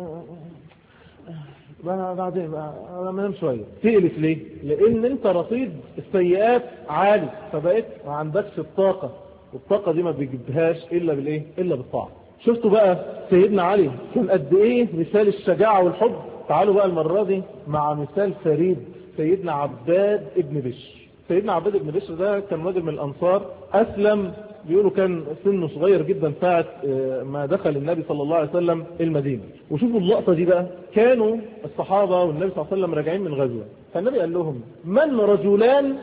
بعدين ما انام شويه. تقلت ليه؟ لان انت رصيد السيئات عالي، فبقيت ما عندكش الطاقه، والطاقه دي ما بيجيبهاش الا بالايه؟ الا بالطاعه. شفتوا بقى سيدنا علي كان قد ايه مثال الشجاعه والحب؟ تعالوا بقى المره دي مع مثال فريد، سيدنا عباد ابن بشر. سيدنا عباد ابن بشر ده كان راجل من الانصار، اسلم بيقولوا كان سنه صغير جدا ساعة ما دخل النبي صلى الله عليه وسلم المدينة. وشوفوا اللقطة دي بقى، كانوا الصحابة والنبي صلى الله عليه وسلم راجعين من غزوة، فالنبي قال لهم من رجلان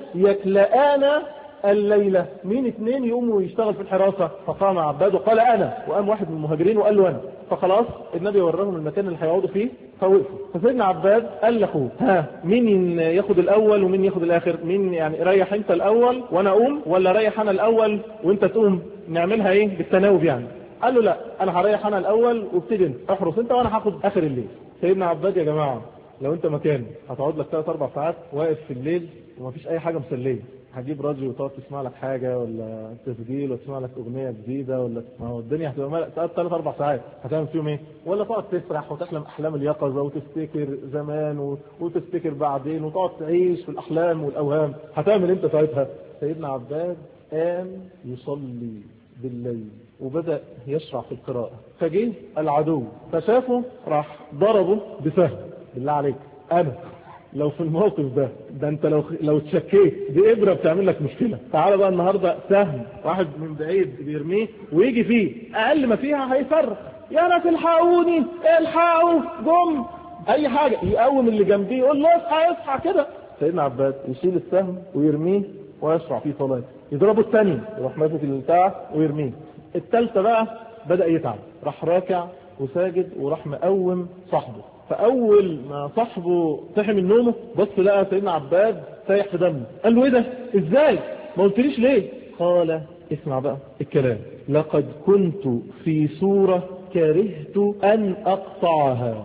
يكلآن الليلة، مين اتنين يقوموا يشتغل في الحراسة؟ فقام عباد وقال أنا، وقام واحد من المهاجرين وقال له أنا. فخلاص النبي وراهم المكان اللي هيقعدوا فيه فوقفوا. فسيدنا عباد قال لاخوه ها مين ياخد الاول ومين ياخد الاخر؟ مين يعني ريح انت الاول وانا اقوم، ولا ريح انا الاول وانت تقوم؟ نعملها ايه بالتناوب يعني. قال له لا، انا هريح انا الاول وابتدي انت، احرس انت وانا هاخد اخر الليل. سيدنا عباد يا جماعه لو انت مكانه هتقعد لك 3-4 ساعات واقف في الليل ومفيش اي حاجه مسليه. هتجيب راديو وتقعد تسمع لك حاجه ولا تسجيل وتسمع لك اغنيه جديده، ولا ما هو الدنيا هتبقى 3-4 ساعات هتعمل فيهم ايه؟ ولا تقعد تسرح وتحلم احلام اليقظه وتفتكر زمان وتفتكر بعدين وتقعد تعيش في الاحلام والاوهام. هتعمل انت ساعتها؟ سيدنا عباد قام يصلي بالليل وبدأ يشرع في القراءة، فجه العدو فشافه راح ضربه بسهم. بالله عليك انا لو في الموقف ده انت لو اتشكيت دي ابره بتعمل لك مشكله. تعال بقى النهارده سهم واحد من بعيد بيرميه ويجي فيه، اقل ما فيها هيفرق، يا ناس الحقوني الحقوا جم، اي حاجه يقوم اللي جنبيه يقول له اصحى اصحى كده. سيدنا عباد يشيل السهم ويرميه ويشرع فيه صلاه. يضربه الثاني يروح ماسك البتاع ويرميه. الثالثه بقى بدا يتعب، راح راكع وساجد وراح مقوم صاحبه. فاول ما صاحبه صحي من نومه بص لقى سيدنا عباد سايح في دمه. قال له ايه ده؟ ازاي ما قلتليش ليه؟ قال اسمع بقى الكلام، لقد كنت في صورة كرهت ان اقطعها،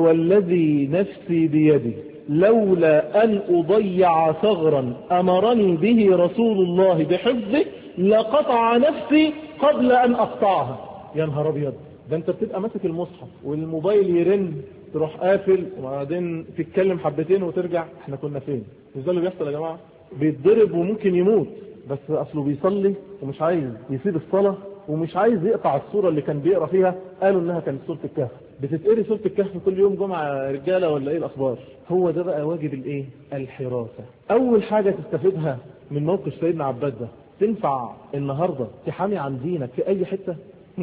فوالذي نفسي بيدي لولا ان اضيع ثغرا امرني به رسول الله بحفظه لقطع نفسي قبل ان اقطعها. يا نهار ابيض، ده انت بتبقى ماسك المصحف والموبايل يرن تروح قافل وبعدين تتكلم حبتين وترجع. احنا كنا فين؟ مش ده اللي بيحصل يا جماعه؟ بيتضرب وممكن يموت بس اصله بيصلي ومش عايز يسيب الصلاه ومش عايز يقطع السوره اللي كان بيقرا فيها. قالوا انها كانت سوره الكهف. بتتقري سوره الكهف كل يوم جمعه رجاله ولا ايه الاخبار؟ هو ده بقى واجب الايه؟ الحراسه. اول حاجه تستفيدها من موقف سيدنا عباد ده، تنفع النهارده تحامي عن دينك في اي حته؟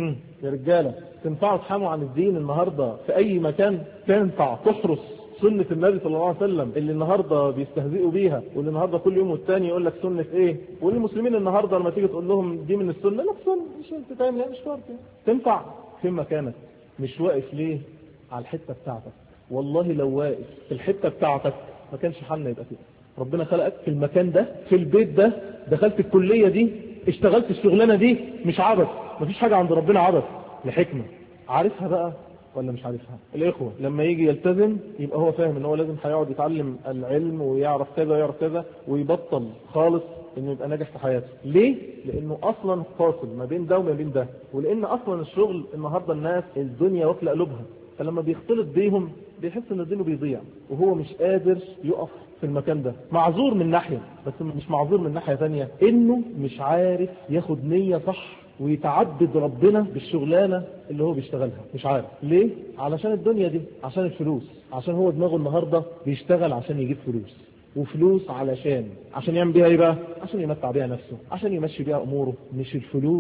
يا رجاله تنفعوا تحاموا عن الدين النهارده في اي مكان؟ تنفع تحرس سنة النبي صلى الله عليه وسلم اللي النهارده بيستهزئوا بيها، واللي النهارده كل يوم والتاني يقول لك سنة ايه؟ والمسلمين النهارده لما تيجي تقول لهم دي من السنة لا سنة مش انت تعمل، لا مش شرط. تنفع في مكانك، مش واقف ليه على الحته بتاعتك؟ والله لو واقف في الحته بتاعتك ما كانش حالنا يبقى كده. ربنا خلقك في المكان ده، في البيت ده، دخلت الكليه دي، اشتغلت الشغلانه دي، مش عبث. مفيش حاجه عند ربنا عبث، لحكمه. عارفها بقى ولا مش عارفها؟ الاخوه لما يجي يلتزم يبقى هو فاهم ان هو لازم هيقعد يتعلم العلم ويعرف كذا ويعرف كذا، ويبطل خالص انه يبقى ناجح في حياته. ليه؟ لانه اصلا فاصل ما بين ده وما بين ده، ولان اصلا الشغل النهارده الناس الدنيا واكله قلوبها، فلما بيختلط بيهم بيحس ان دينه بيضيع وهو مش قادر يقف في المكان ده. معذور من ناحيه، بس مش معذور من ناحيه ثانيه انه مش عارف ياخد نيه صح ويتعبد ربنا بالشغلانه اللي هو بيشتغلها. مش عارف ليه؟ علشان الدنيا دي، عشان الفلوس، عشان هو دماغه النهارده بيشتغل عشان يجيب فلوس، وفلوس عشان يعمل بيها ايه بقى؟ عشان يمتع بيها نفسه، عشان يمشي بيها اموره. مش الفلوس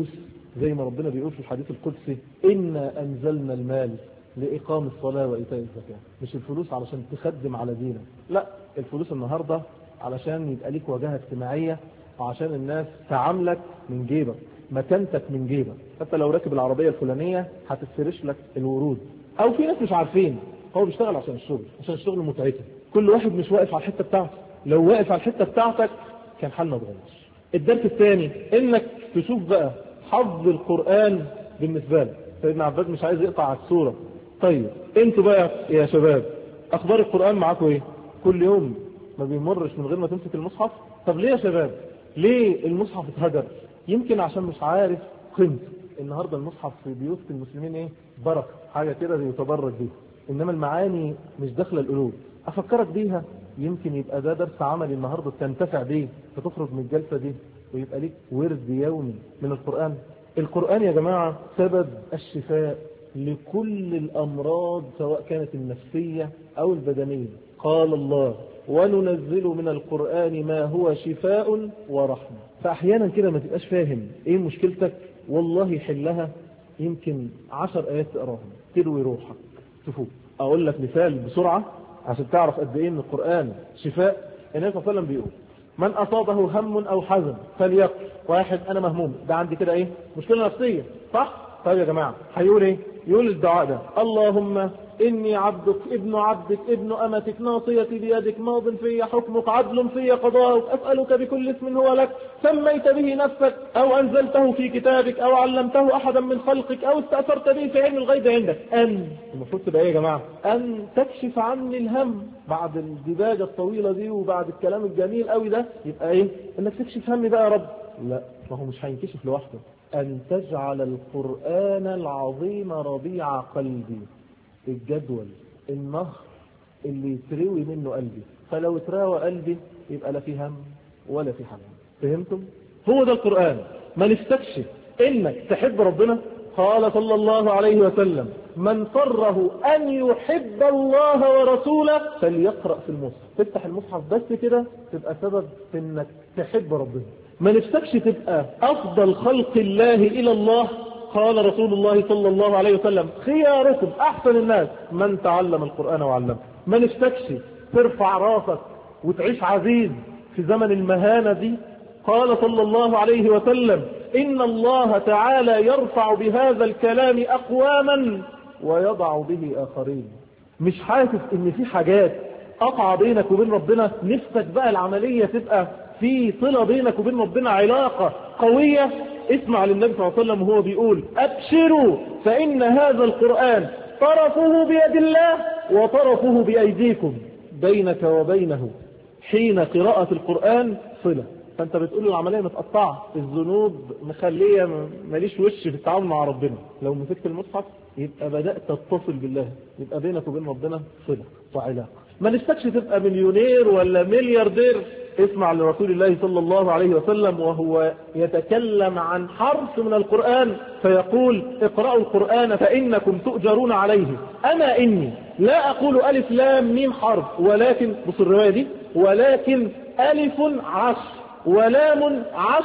زي ما ربنا بيقول في الحديث القدسي إنا أنزلنا المال لإقام الصلاة وإيتاء الزكاة. مش الفلوس علشان تخدم على دينك، لا، الفلوس النهاردة علشان يبقى ليك واجهة اجتماعية، وعشان الناس تعاملك من جيبك، مكانتك من جيبك. حتى لو راكب العربية الفلانية هتفرش لك الورود. او في ناس مش عارفين هو بيشتغل عشان الشغل متعته. كل واحد مش واقف على الحتة بتاعته. لو واقف على الحتة بتاعتك كان حالنا اتغير. الدرس الثاني انك تشوف بقى حظ القرآن بالنسبة لك. سيدنا عباد مش عايز يقطع على الصورة. طيب انتوا بقى يا شباب اخبار القرآن معاكم ايه؟ كل يوم ما بيمرش من غير ما تمسك المصحف؟ طب ليه يا شباب؟ ليه المصحف اتهجر؟ يمكن عشان مش عارف قيمته. النهاردة المصحف في بيوت المسلمين ايه؟ بركة، حاجة كده يتبرك بيها، انما المعاني مش داخله القلوب. افكرك بيها، يمكن يبقى ده درس عملي النهاردة تنتفع بيه، فتخرج من الجلسة دي ويبقى ليك ورد يومي من القرآن. القرآن يا جماعة سبب الشفاء لكل الأمراض سواء كانت النفسية أو البدنية. قال الله وننزل من القرآن ما هو شفاء ورحمة. فأحيانا كده ما تبقاش فاهم ايه مشكلتك، والله يحلها يمكن 10 آيات تقراهم تروي روحك تفوق. أقول لك مثال بسرعة عشان تعرف قد ايه ان القرآن شفاء. النبي صلى الله عليه وسلم بيقول من أصابه هم أو حزن فليقل. واحد أنا مهموم، ده عندي كده ايه؟ مشكلة نفسية، صح؟ طيب يا جماعة هيقول ايه؟ يقول الدعاء ده: اللهم إني عبدك ابن أمتك ناصيتي بيدك ماض في حكمك عدل في قضاءك أسألك بكل اسم هو لك سميت به نفسك أو أنزلته في كتابك أو علمته أحدا من خلقك أو استأثرت به في علم الغيب عندك أن. المفروض تبقى ايه يا جماعة؟ أن تكشف عني الهم. بعد الدباجة الطويلة دي وبعد الكلام الجميل قوي ده يبقى ايه؟ انك تكشف همي بقى يا رب. لا، ما هو مش هينكشف لوحده. أن تجعل القرآن العظيم ربيع قلبي، الجدول النهر اللي يتروي منه قلبي. فلو تراوى قلبي يبقى لا في هم ولا في حزن. فهمتم؟ هو ده القرآن. ما نستكشف انك تحب ربنا. قال صلى الله عليه وسلم من سره ان يحب الله ورسوله فليقرأ في المصحف. تفتح المصحف بس كده تبقى سبب في انك تحب ربنا. ما نفسكش تبقى افضل خلق الله الى الله. قال رسول الله صلى الله عليه وسلم خياركم احسن الناس من تعلم القرآن وعلمه. ما نفسكش ترفع راسك وتعيش عزيز في زمن المهانة دي. قال صلى الله عليه وسلم إن الله تعالى يرفع بهذا الكلام أقواما ويضع به آخرين. مش حاسس ان في حاجات قطع بينك وبين ربنا؟ نفسك بقى العملية تبقى في صلة بينك وبين ربنا، علاقة قوية. اسمع للنبي صلى الله عليه وسلم وهو بيقول أبشروا فإن هذا القرآن طرفه بيد الله وطرفه بأيديكم، بينك وبينه حين قراءة القرآن صلة. فانت بتقول العملية متقطعة، الذنوب مخلية ماليش وش في التعامل مع ربنا. لو مسكت المصحف يبقى بدأت تتصل بالله، يبقى بينك وبين ربنا صلة وعلاقة. ما نفسكش تبقى مليونير ولا ملياردير. اسمع لرسول الله صلى الله عليه وسلم وهو يتكلم عن حرف من القرآن فيقول اقرأوا القرآن فإنكم تؤجرون عليه. أما إني لا أقول ألف لام ميم حرف، ولكن بص الرواية دي، ولكن ألف 10 ولام 10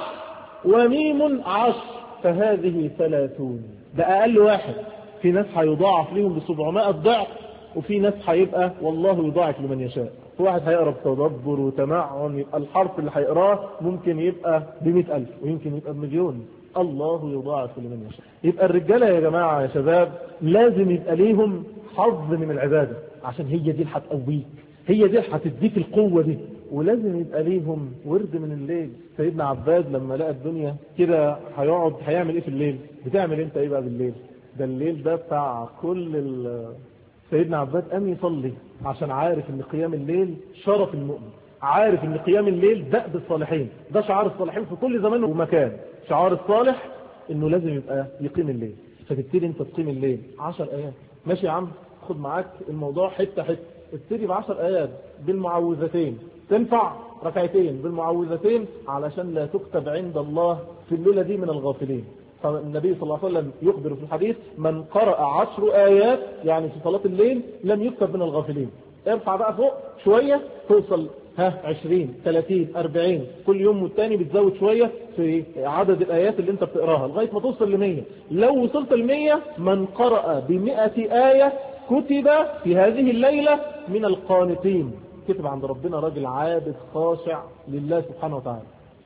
وميم 10 فهذه 30. ده أقل واحد. في ناس هيضاعف لهم ب700 ضعف، وفي ناس هيبقى والله يضاعف لمن يشاء. في واحد هيقرأ بتدبر وتمعن، يبقى الحرف اللي هيقراه ممكن يبقى ب100,000 ويمكن يبقى بمليون. الله يضاعف لمن يشاء. يبقى الرجالة يا جماعة يا شباب لازم يبقى ليهم حظ من العبادة، عشان هي دي اللي هتقويك، هي دي اللي هتديك القوة دي. ولازم يبقى ليهم ورد من الليل. سيدنا عباد لما لقى الدنيا كده هيقعد هيعمل ايه في الليل؟ بتعمل انت ايه بقى بالليل؟ ده الليل ده بتاع كل سيدنا عباد قام يصلي عشان عارف ان قيام الليل شرف المؤمن، عارف ان قيام الليل دأب الصالحين. ده شعار الصالحين في كل زمان ومكان. شعار الصالح انه لازم يبقى يقيم الليل. فتبتدي انت تقيم الليل 10 آيات. ماشي يا عم، خد معاك الموضوع حتة حتة. ابتدي ب10 آيات بالمعوذتين، تنفع ركعتين بالمعوذتين علشان لا تكتب عند الله في الليلة دي من الغافلين. فالنبي صلى الله عليه وسلم يخبر في الحديث من قرأ 10 آيات يعني في صلاة الليل لم يكتب من الغافلين. ارفع بقى فوق شوية توصل 20 30 40 كل يوم والتاني بتزود شوية في عدد الآيات اللي انت بتقراها لغاية ما توصل ل100. لو وصلت ل100 من قرأ ب100 آية كتب في هذه الليلة من القانتين، كتب عند ربنا راجل عابد خاشع لله سبحانه وتعالى،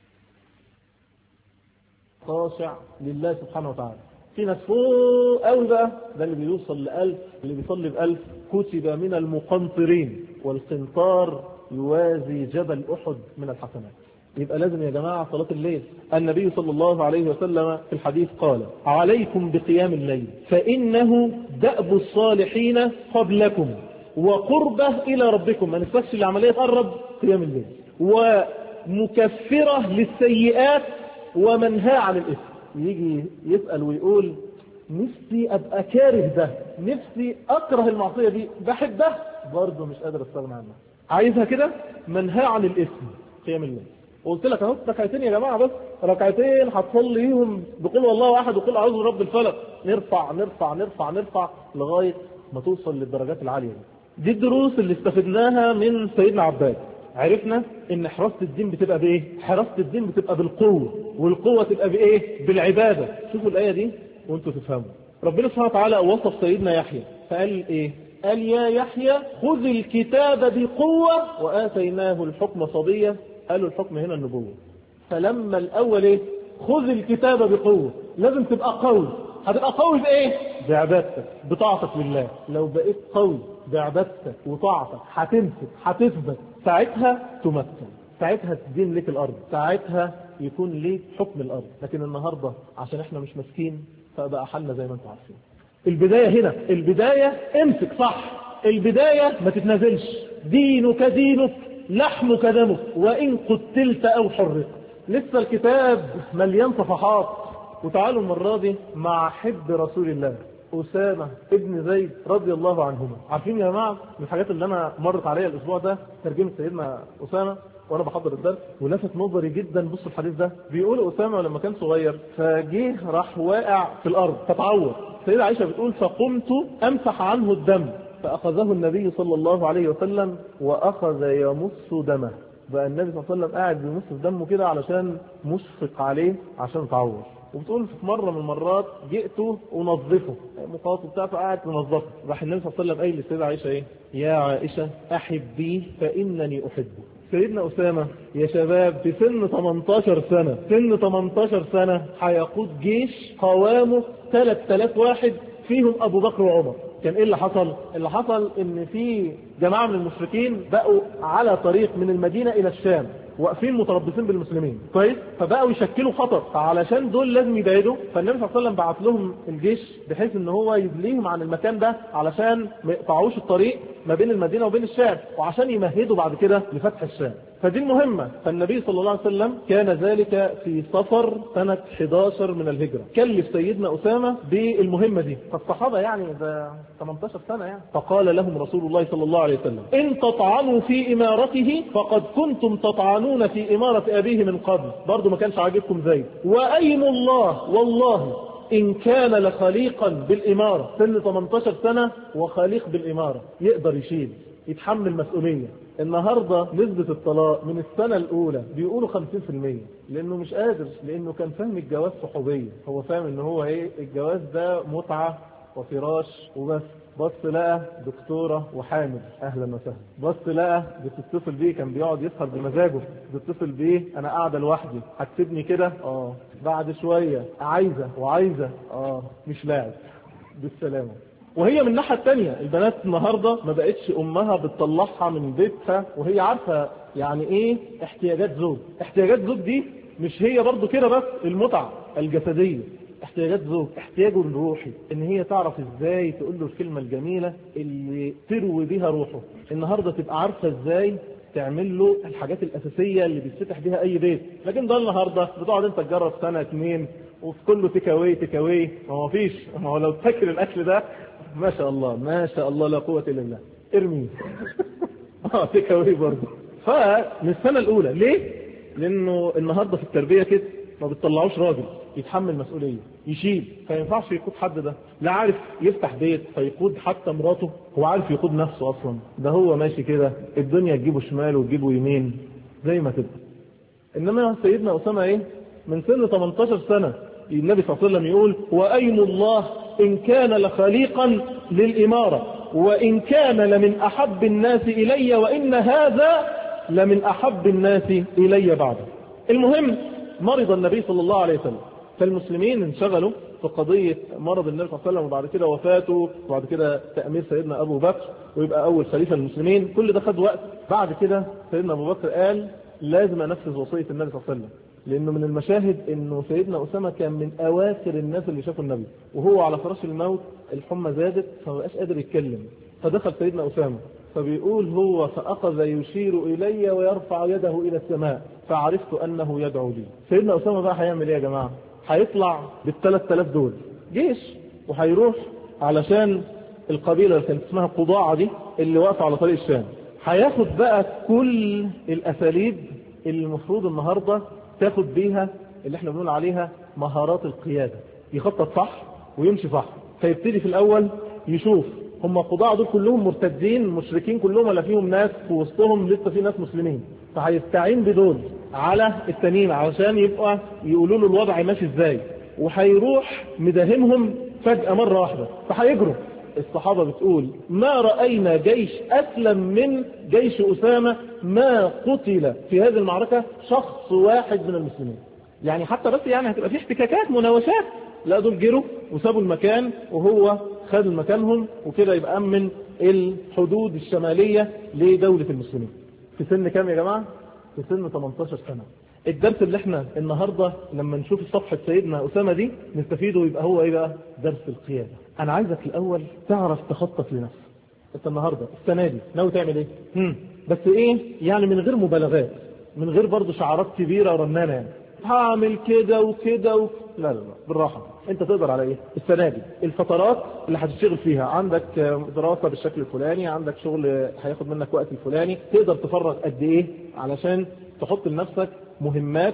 خاشع لله سبحانه وتعالى. في ناس فوق قوي بقى، ده اللي بيوصل ل1000، اللي بيصلي ب1000 كتب من المقنطرين، والقنطار يوازي جبل أحد من الحسنات. يبقى لازم يا جماعة صلاة الليل. النبي صلى الله عليه وسلم في الحديث قال: عليكم بقيام الليل فإنه دأب الصالحين قبلكم وقربه إلى ربكم. ما نفسش العملية تقرب قيام الليل، ومكفرة للسيئات ومنهى عن الإثم. يجي يسأل ويقول نفسي أبقى كاره ده، نفسي أكره المعصية دي، بحبها برضه مش قادر أستغنى عنها، عايزها كده، منهى عن الإثم قيام الليل. قلت لك اهو ركعتين يا جماعة، بس ركعتين هتصليهم بقول والله أحد وقل أعوذ برب الفلق، نرفع نرفع نرفع نرفع لغاية ما توصل للدرجات العالية. دي الدروس اللي استفدناها من سيدنا عباس. عرفنا ان حراسة الدين بتبقى بايه؟ حراسة الدين بتبقى بالقوة، والقوة تبقى بايه؟ بالعبادة. شوفوا الآية دي وانتوا تفهموا. ربنا سبحانه وتعالى وصف سيدنا يحيى فقال ايه؟ قال يا يحيى خذ الكتاب بقوة وآتيناه الحكم صبيا. قالوا الحكم هنا النبوة. فلما الأول ايه؟ خذ الكتاب بقوة، لازم تبقى قوي. هتبقى قوي بايه؟ بعبادتك، بطاعتك لله. لو بقيت قوي بعبادتك وطاعتك هتمسك، هتثبت، ساعتها تمثل، ساعتها تدين لك الأرض، ساعتها يكون ليك حكم الأرض. لكن النهاردة عشان احنا مش مسكين فبقى حالنا زي ما انتم عارفين. البداية هنا، البداية امسك صح، البداية ما تتنازلش. دينك دينك، لحمك دمك، وإن قتلت أو حرقت. لسه الكتاب مليان صفحات. وتعالوا المرة دي مع حب رسول الله أسامة ابن زيد رضي الله عنهما. عارفين يا جماعة من الحاجات اللي أنا مرت عليها الأسبوع ده ترجمة سيدنا أسامة وأنا بحضر الدرس، ولفت نظري جدا. بصوا الحديث ده بيقول أسامة لما كان صغير فجيه راح واقع في الأرض فتعور. سيدة عائشة بتقول فقمت أمسح عنه الدم فأخذه النبي صلى الله عليه وسلم وأخذ يمص دمه. بقى النبي صلى الله عليه وسلم قاعد بيمص دمه كده علشان مشفق عليه عشان تعور. وبتقول في مرة من المرات جئته ونظفه، مقاطه بتاعته قاعد تنظفه. راح النبي صلى الله عليه وسلم قايل للسيدة عائشة ايه؟ يا عائشة أحبيه فإنني أحبه. سيدنا أسامة يا شباب في سن 18 سنة، سن 18 سنة هيقود جيش قوامه 3000 واحد فيهم أبو بكر وعمر. كان ايه اللي حصل؟ اللي حصل ان في جماعة من المشركين بقوا على طريق من المدينة الى الشام واقفين متربصين بالمسلمين، كويس؟ فبقوا يشكلوا خطر، فعلشان دول لازم يبعدوا. فالنبي صلى الله عليه وسلم بعت لهم الجيش بحيث ان هو يبليهم عن المكان ده علشان ما يقطعوش الطريق ما بين المدينة وبين الشام، وعشان يمهدوا بعد كده لفتح الشام. فدي المهمة. فالنبي صلى الله عليه وسلم كان ذلك في صفر سنة 11 من الهجرة، كلف سيدنا أسامة بالمهمة دي. فالصحابة يعني ده 18 سنة يعني. فقال لهم رسول الله صلى الله عليه وسلم إن تطعنوا في إمارته فقد كنتم تطعنون في إمارة أبيه من قبل. برضو ما كانش عاجبكم زيد. وأيم الله والله إن كان لخليقا بالإمارة. سن 18 سنة وخليق بالإمارة، يقدر يشيل، يتحمل مسؤولية. النهاردة نسبة الطلاق من السنة الأولى بيقولوا 50%، لأنه مش قادر، لأنه كان فاهم الجواز صحوبية. هو فاهم إنه هو إيه؟ الجواز ده متعة وفراش وبس. بص لقى دكتورة وحامل، أهلا وسهلا. بص لقى بتتصل بيه، كان بيقعد يسهر بمزاجه، بتتصل بيه أنا قاعدة لوحدي هتسيبني كده؟ بعد شوية عايزة وعايزة، مش لاعب، بالسلامة. وهي من الناحية التانية البنات النهاردة ما بقتش أمها بتطلعها من بيتها وهي عارفة يعني إيه احتياجات زوج. احتياجات زوج دي مش هي برضو كده بس المتعة الجسدية، احتياجات زوج، احتياجه الروحي، ان هي تعرف ازاي تقول له الكلمة الجميلة اللي تروي بيها روحه. النهاردة تبقى عارفة ازاي تعمل له الحاجات الأساسية اللي بيتفتح بيها أي بيت. لكن ده النهاردة بتقعد انت تجرب سنة 2 وفي كله تكاوي تكاوي، ما فيش. ما هو لو تاكل الأكل ده ما شاء الله ما شاء الله لا قوة إلا بالله ارمي تكاوي برضه. فمن السنة الأولى ليه؟ لأنه النهاردة في التربية كده ما بتطلعوش راجل يتحمل مسؤولية يشيل، فينفعش يقود حد ده. لا عارف يفتح بيت فيقود حتى مراته، هو عارف يقود نفسه أصلا، ده هو ماشي كده الدنيا تجيبه شمال وتجيبه يمين زي ما تبقى. إنما سيدنا أسامة إيه؟ من سن 18 سنة النبي صلى الله عليه وسلم يقول: وأيم الله إن كان لخليقا للإمارة وإن كان لمن أحب الناس إلي وإن هذا لمن أحب الناس إلي بعده. المهم مرض النبي صلى الله عليه وسلم، فالمسلمين انشغلوا في قضية مرض النبي صلى الله عليه وسلم وبعد كده وفاته وبعد كده تأمير سيدنا أبو بكر ويبقى أول خليفة المسلمين. كل ده خد وقت. بعد كده سيدنا أبو بكر قال لازم أنفذ وصية النبي صلى الله عليه وسلم، لأنه من المشاهد أنه سيدنا أسامة كان من أواخر الناس اللي شافوا النبي وهو على فراش الموت، الحمى زادت فمبقاش قادر يتكلم، فدخل سيدنا أسامة فبيقول هو فأخذ يشير إلي ويرفع يده إلى السماء فعرفت أنه يدعو لي. سيدنا أسامة بقى هيعمل إيه يا جماعة؟ هيطلع بال3000 دول جيش وهيروح علشان القبيلة اللي كانت اسمها قضاعة دي اللي واقفة على طريق الشام. هياخد بقى كل الأساليب اللي المفروض النهاردة تاخد بيها اللي احنا بنقول عليها مهارات القيادة، يخطط صح ويمشي صح. فيبتدي في الأول يشوف هم قضاء دول كلهم مرتدين مشركين كلهم ولا فيهم ناس في وسطهم لسه في ناس مسلمين، فهيستعين بدول على التانيين علشان يبقى يقولوا له الوضع ماشي ازاي، وهيروح مداهمهم فجأة مرة واحدة فهيجروا. الصحابة بتقول ما رأينا جيش أسلم من جيش أسامة، ما قتل في هذه المعركة شخص واحد من المسلمين. يعني حتى بس يعني هتبقى في احتكاكات مناوشات، لا دول جروا وسابوا المكان وهو خد مكانهم وكده يبقى أمن الحدود الشمالية لدولة المسلمين. في سن كام يا جماعة؟ في سن 18 سنة. الدرس اللي احنا النهاردة لما نشوف صفحة سيدنا أسامة دي نستفيده يبقى هو ايه بقى؟ درس القيادة. انا عايزك الاول تعرف تخطط لنفسك. انت النهاردة السنة دي ناوي تعمل ايه؟ بس ايه يعني من غير مبالغات، من غير برضو شعارات كبيرة ورنانة يعني هعمل كده وكده لا لا لا بالراحة. انت تقدر على ايه السنة دي؟ الفترات اللي هتشتغل فيها عندك دراسة بالشكل الفلاني، عندك شغل هياخد منك وقت الفلاني، تقدر تفرغ قد ايه علشان تحط لنفسك مهمات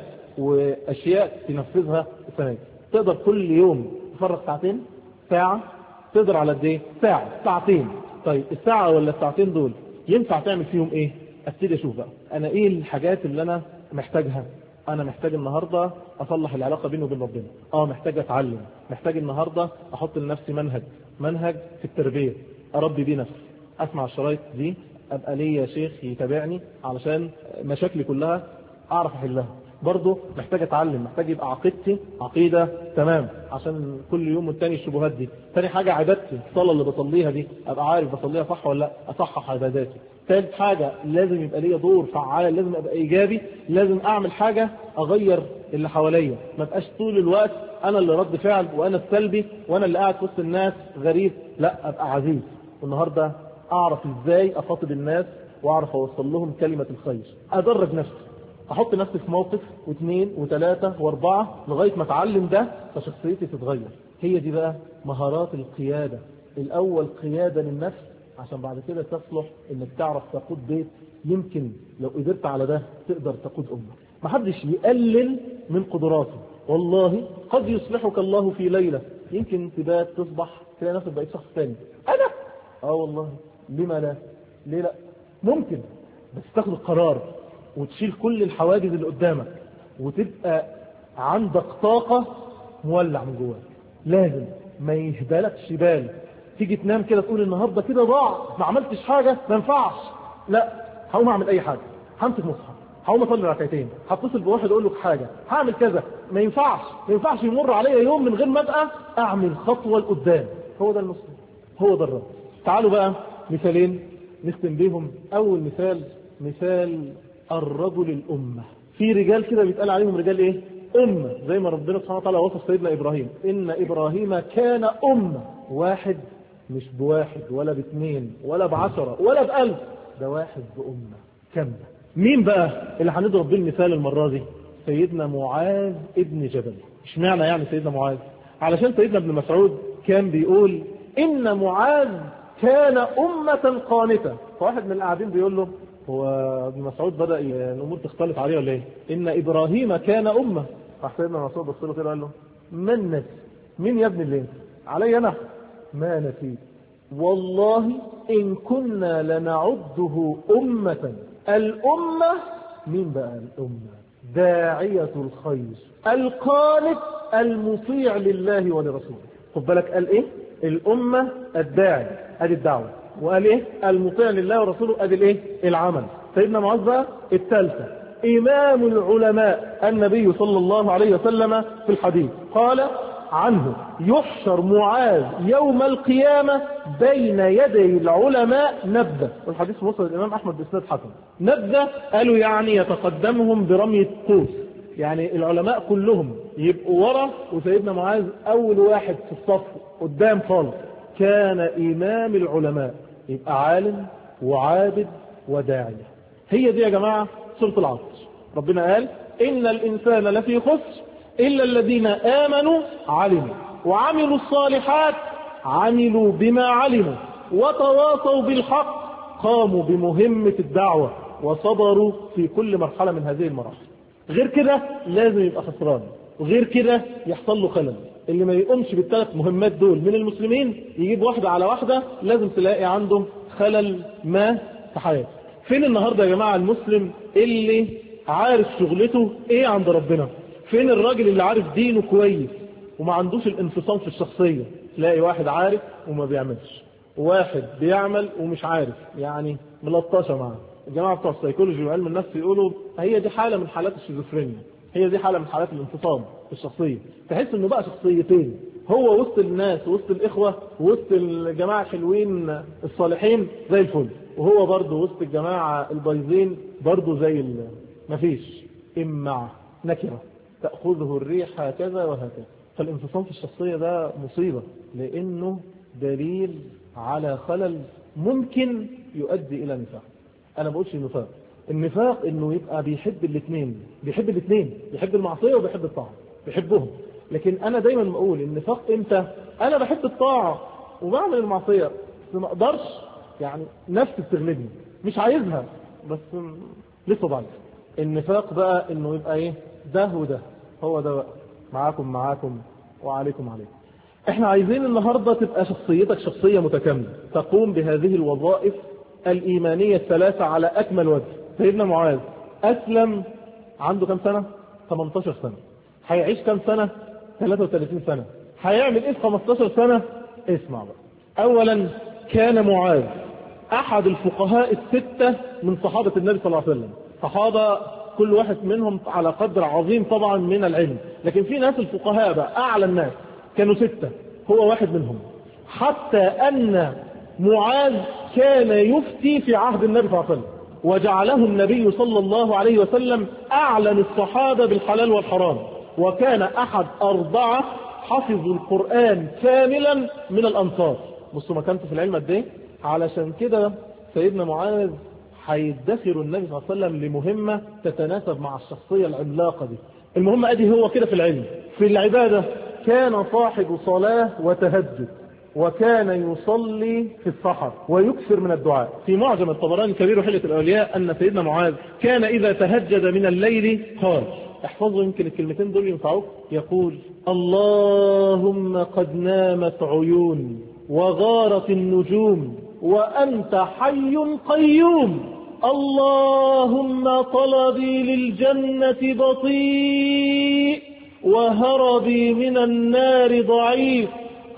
واشياء تنفذها السنة دي. تقدر كل يوم تفرغ ساعتين ساعة؟ تقدر على قد ايه؟ ساعة ساعتين. طيب الساعة ولا الساعتين دول ينفع تعمل فيهم ايه؟ ابتدي اشوف بقى انا ايه الحاجات اللي انا محتاجها. انا محتاج النهاردة اصلح العلاقة بيني وبين ربنا، محتاج اتعلم، محتاج النهاردة احط لنفسي منهج في التربية اربي بيه نفسي، اسمع الشرايط دي، ابقى ليا شيخ يتابعني علشان مشاكلي كلها اعرف احلها. برضو محتاج اتعلم، محتاج يبقى عقيدتي عقيدة تمام عشان كل يوم والتاني الشبهات دي. تاني حاجة عبادتي، الصلاة اللي بصليها دي ابقى عارف بصليها صح ولا لا، اصحح عباداتي. ثالث حاجة لازم يبقى ليا دور فعال، لازم ابقى ايجابي، لازم اعمل حاجة اغير اللي حواليا، ما بقاش طول الوقت انا اللي رد فعل وانا السلبي وانا اللي قاعد وسط الناس غريب، لا ابقى عزيز. والنهاردة اعرف ازاي اخاطب الناس واعرف اوصل لهم كلمة الخير، ادرج نفسي، احط نفسي في موقف واثنين وثلاثة واربعة لغاية ما اتعلم ده فشخصيتي تتغير. هي دي بقى مهارات القيادة. الاول قيادة للنفس عشان بعد كده تصلح انك تعرف تقود بيت. يمكن لو قدرت على ده تقدر تقود امة. محدش يقلل من قدراته، والله قد يصلحك الله في ليلة، يمكن تبات تصبح تلاقي نفسك بقيت شخص ثاني. انا والله لما لا، ليه لا؟ ممكن، بس تاخد القرار وتشيل كل الحواجز اللي قدامك وتبقى عندك طاقة مولع من جواك. لازم ما يهدلكش بال تيجي تنام كده تقول النهاردة كده ضاع ما عملتش حاجة ما ينفعش، لا هقوم اعمل اي حاجة، همسك مصحف، هقوم اصلي ركعتين، هتصل بواحد اقول لك حاجة، هعمل كذا. ما ينفعش يمر عليا يوم من غير ما ابقى اعمل خطوة لقدام. هو ده المسلم، هو ده الرب. تعالوا بقى مثالين نختم بيهم. اول مثال الرجل الأمة. في رجال كده بيتقال عليهم رجال ايه؟ أمة، زي ما ربنا سبحانه وتعالى وصف سيدنا إبراهيم، إن إبراهيم كان أمة. واحد مش بواحد ولا باثنين ولا ب10 ولا ب1000، ده واحد بأمة كاملة. مين بقى اللي هنضرب بيه المثال المرة دي؟ سيدنا معاذ ابن جبل. اشمعنى يعني سيدنا معاذ؟ علشان سيدنا ابن مسعود كان بيقول إن معاذ كان أمة قانتة. فواحد من القاعدين بيقول له هو ابن مسعود بدأ الأمور تختلف عليه ولا ايه؟ إن إبراهيم كان أمة. راح سيدنا مسعود بص له كده قال له من نسي؟ مين يا ابن اللي انت؟ علي انا؟ ما نسيت والله إن كنا لنعده أمة. الأمة مين بقى الأمة؟ داعية الخير القانت المطيع لله ولرسوله. خد بالك قال ايه؟ الأمة الداعي ادي الدعوة، وقال ايه؟ المطيع لله ورسوله ادي الايه؟ العمل. سيدنا معاذ بقى الثالثة إمام العلماء. النبي صلى الله عليه وسلم في الحديث قال عنه يحشر معاذ يوم القيامة بين يدي العلماء نبذة، والحديث وصل الإمام أحمد بإسناد حسن. نبذة قالوا يعني يتقدمهم برمية قوس، يعني العلماء كلهم يبقوا ورا وسيدنا معاذ أول واحد في الصف قدام خالص. كان إمام العلماء، يبقى عالم وعابد وداعية. هي دي يا جماعة سورة العصر. ربنا قال إن الإنسان لفي خسر إلا الذين آمنوا علموا وعملوا الصالحات عملوا بما علموا وتواصوا بالحق قاموا بمهمة الدعوة وصبروا في كل مرحلة من هذه المراحل. غير كده لازم يبقى خسران، وغير كده يحصل له خلل. اللي ما يقومش بالثلاث مهمات دول من المسلمين يجيب واحدة على واحدة لازم تلاقي عنده خلل ما في حياته. فين النهاردة يا جماعة المسلم اللي عارف شغلته ايه عند ربنا؟ فين الراجل اللي عارف دينه كويس وما عندوش الانفصام في الشخصية؟ تلاقي واحد عارف وما بيعملش، واحد بيعمل ومش عارف، يعني ملطشة معاه. الجماعة بتوع السيكولوجي وعلم النفس يقولوا هي دي حالة من حالات الشيزوفرينيا، هي دي حالة من حالات الانفصام في الشخصية. تحس انه بقى شخصيتين، هو وسط الناس وسط الإخوة وسط الجماعة الحلوين الصالحين زي الفل، وهو برضه وسط الجماعة البايظين برضه زي مفيش. إمع نكرة تأخذه الريح هكذا وهكذا. فالانفصام في الشخصية ده مصيبة، لأنه دليل على خلل ممكن يؤدي إلى نفاق. أنا بقولش النفاق، النفاق إنه يبقى بيحب الاثنين، بيحب المعصية وبيحب الطاعة، بيحبهم. لكن أنا دايما بقول النفاق إمتى؟ أنا بحب الطاعة وبعمل المعصية بس ما أقدرش، يعني نفسي بتغلبني مش عايزها بس لسه ضعيف. النفاق بقى إنه يبقى إيه؟ ده وده، هو ده بقى معاكم وعليكم. احنا عايزين النهاردة تبقى شخصيتك شخصية متكاملة تقوم بهذه الوظائف الإيمانية الثلاثة على أكمل وجه. سيدنا معاذ أسلم عنده كم سنة؟ 18 سنة. هيعيش كم سنة؟ 33 سنة. هيعمل إيه في 15 سنة؟ اسمع بقى. أولا كان معاذ أحد الفقهاء الستة من صحابة النبي صلى الله عليه وسلم. صحابة كل واحد منهم على قدر عظيم طبعا من العلم، لكن في ناس الفقهاء بقى أعلى الناس كانوا 6، هو واحد منهم. حتى أن معاذ كان يفتي في عهد النبي صلى الله عليه وسلم، وجعله النبي صلى الله عليه وسلم أعلن الصحابة بالحلال والحرام، وكان أحد 4 حفظوا القرآن كاملا من الأنصار. بصوا مكانته في العلم قد ايه. علشان كده سيدنا معاذ هيدخر النبي صلى الله عليه وسلم لمهمة تتناسب مع الشخصية العملاقة دي. المهمة ادي هو كده في العلم. في العبادة كان صاحب صلاة وتهجد، وكان يصلي في السحر ويكثر من الدعاء. في معجم الطبراني الكبير وحلية الأولياء أن سيدنا معاذ كان إذا تهجد من الليل قال، احفظوا يمكن الكلمتين دول ينفعوك، يقول اللهم قد نامت عيون وغارت النجوم وأنت حي قيوم، اللهم طلبي للجنة بطيء وهربي من النار ضعيف،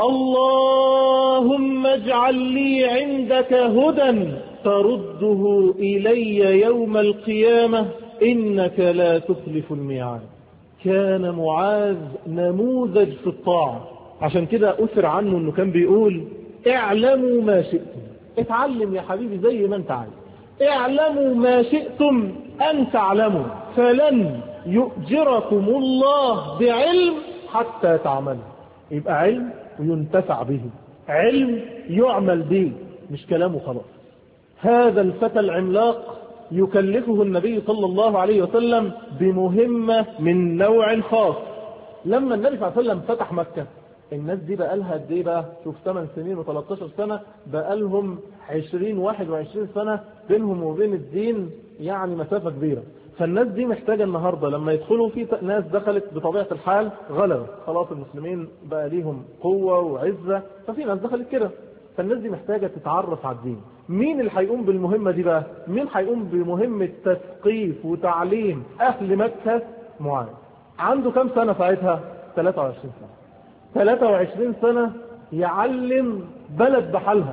اللهم اجعل لي عندك هدى ترده إلي يوم القيامة إنك لا تخلف الميعاد. كان معاذ نموذج في الطاعة. عشان كده أثر عنه أنه كان بيقول اعلموا ما شئتم. اتعلم يا حبيبي زي ما انت عايز، اعلموا ما شئتم أن تعلموا فلن يؤجركم الله بعلم حتى تعملوا. يبقى علم وينتفع به، علم يعمل به، مش كلامه خلاص. هذا الفتى العملاق يكلفه النبي صلى الله عليه وسلم بمهمة من نوع خاص. لما النبي صلى الله عليه وسلم فتح مكة، الناس دي بقى لها قد ايه بقى؟ شوف 8 سنين و13 سنة، بقى لهم 20 21 سنة بينهم وبين الدين، يعني مسافة كبيرة. فالناس دي محتاجة النهاردة لما يدخلوا في ناس دخلت بطبيعة الحال غلبة، خلاص المسلمين بقى ليهم قوة وعزة، ففي ناس دخلت كده، فالناس دي محتاجة تتعرف على الدين. مين اللي هيقوم بالمهمة دي بقى؟ مين هيقوم بمهمة تثقيف وتعليم أهل مكة؟ معاذ. عنده كم سنة ساعتها؟ 23 سنة. 23 سنة يعلم بلد بحالها،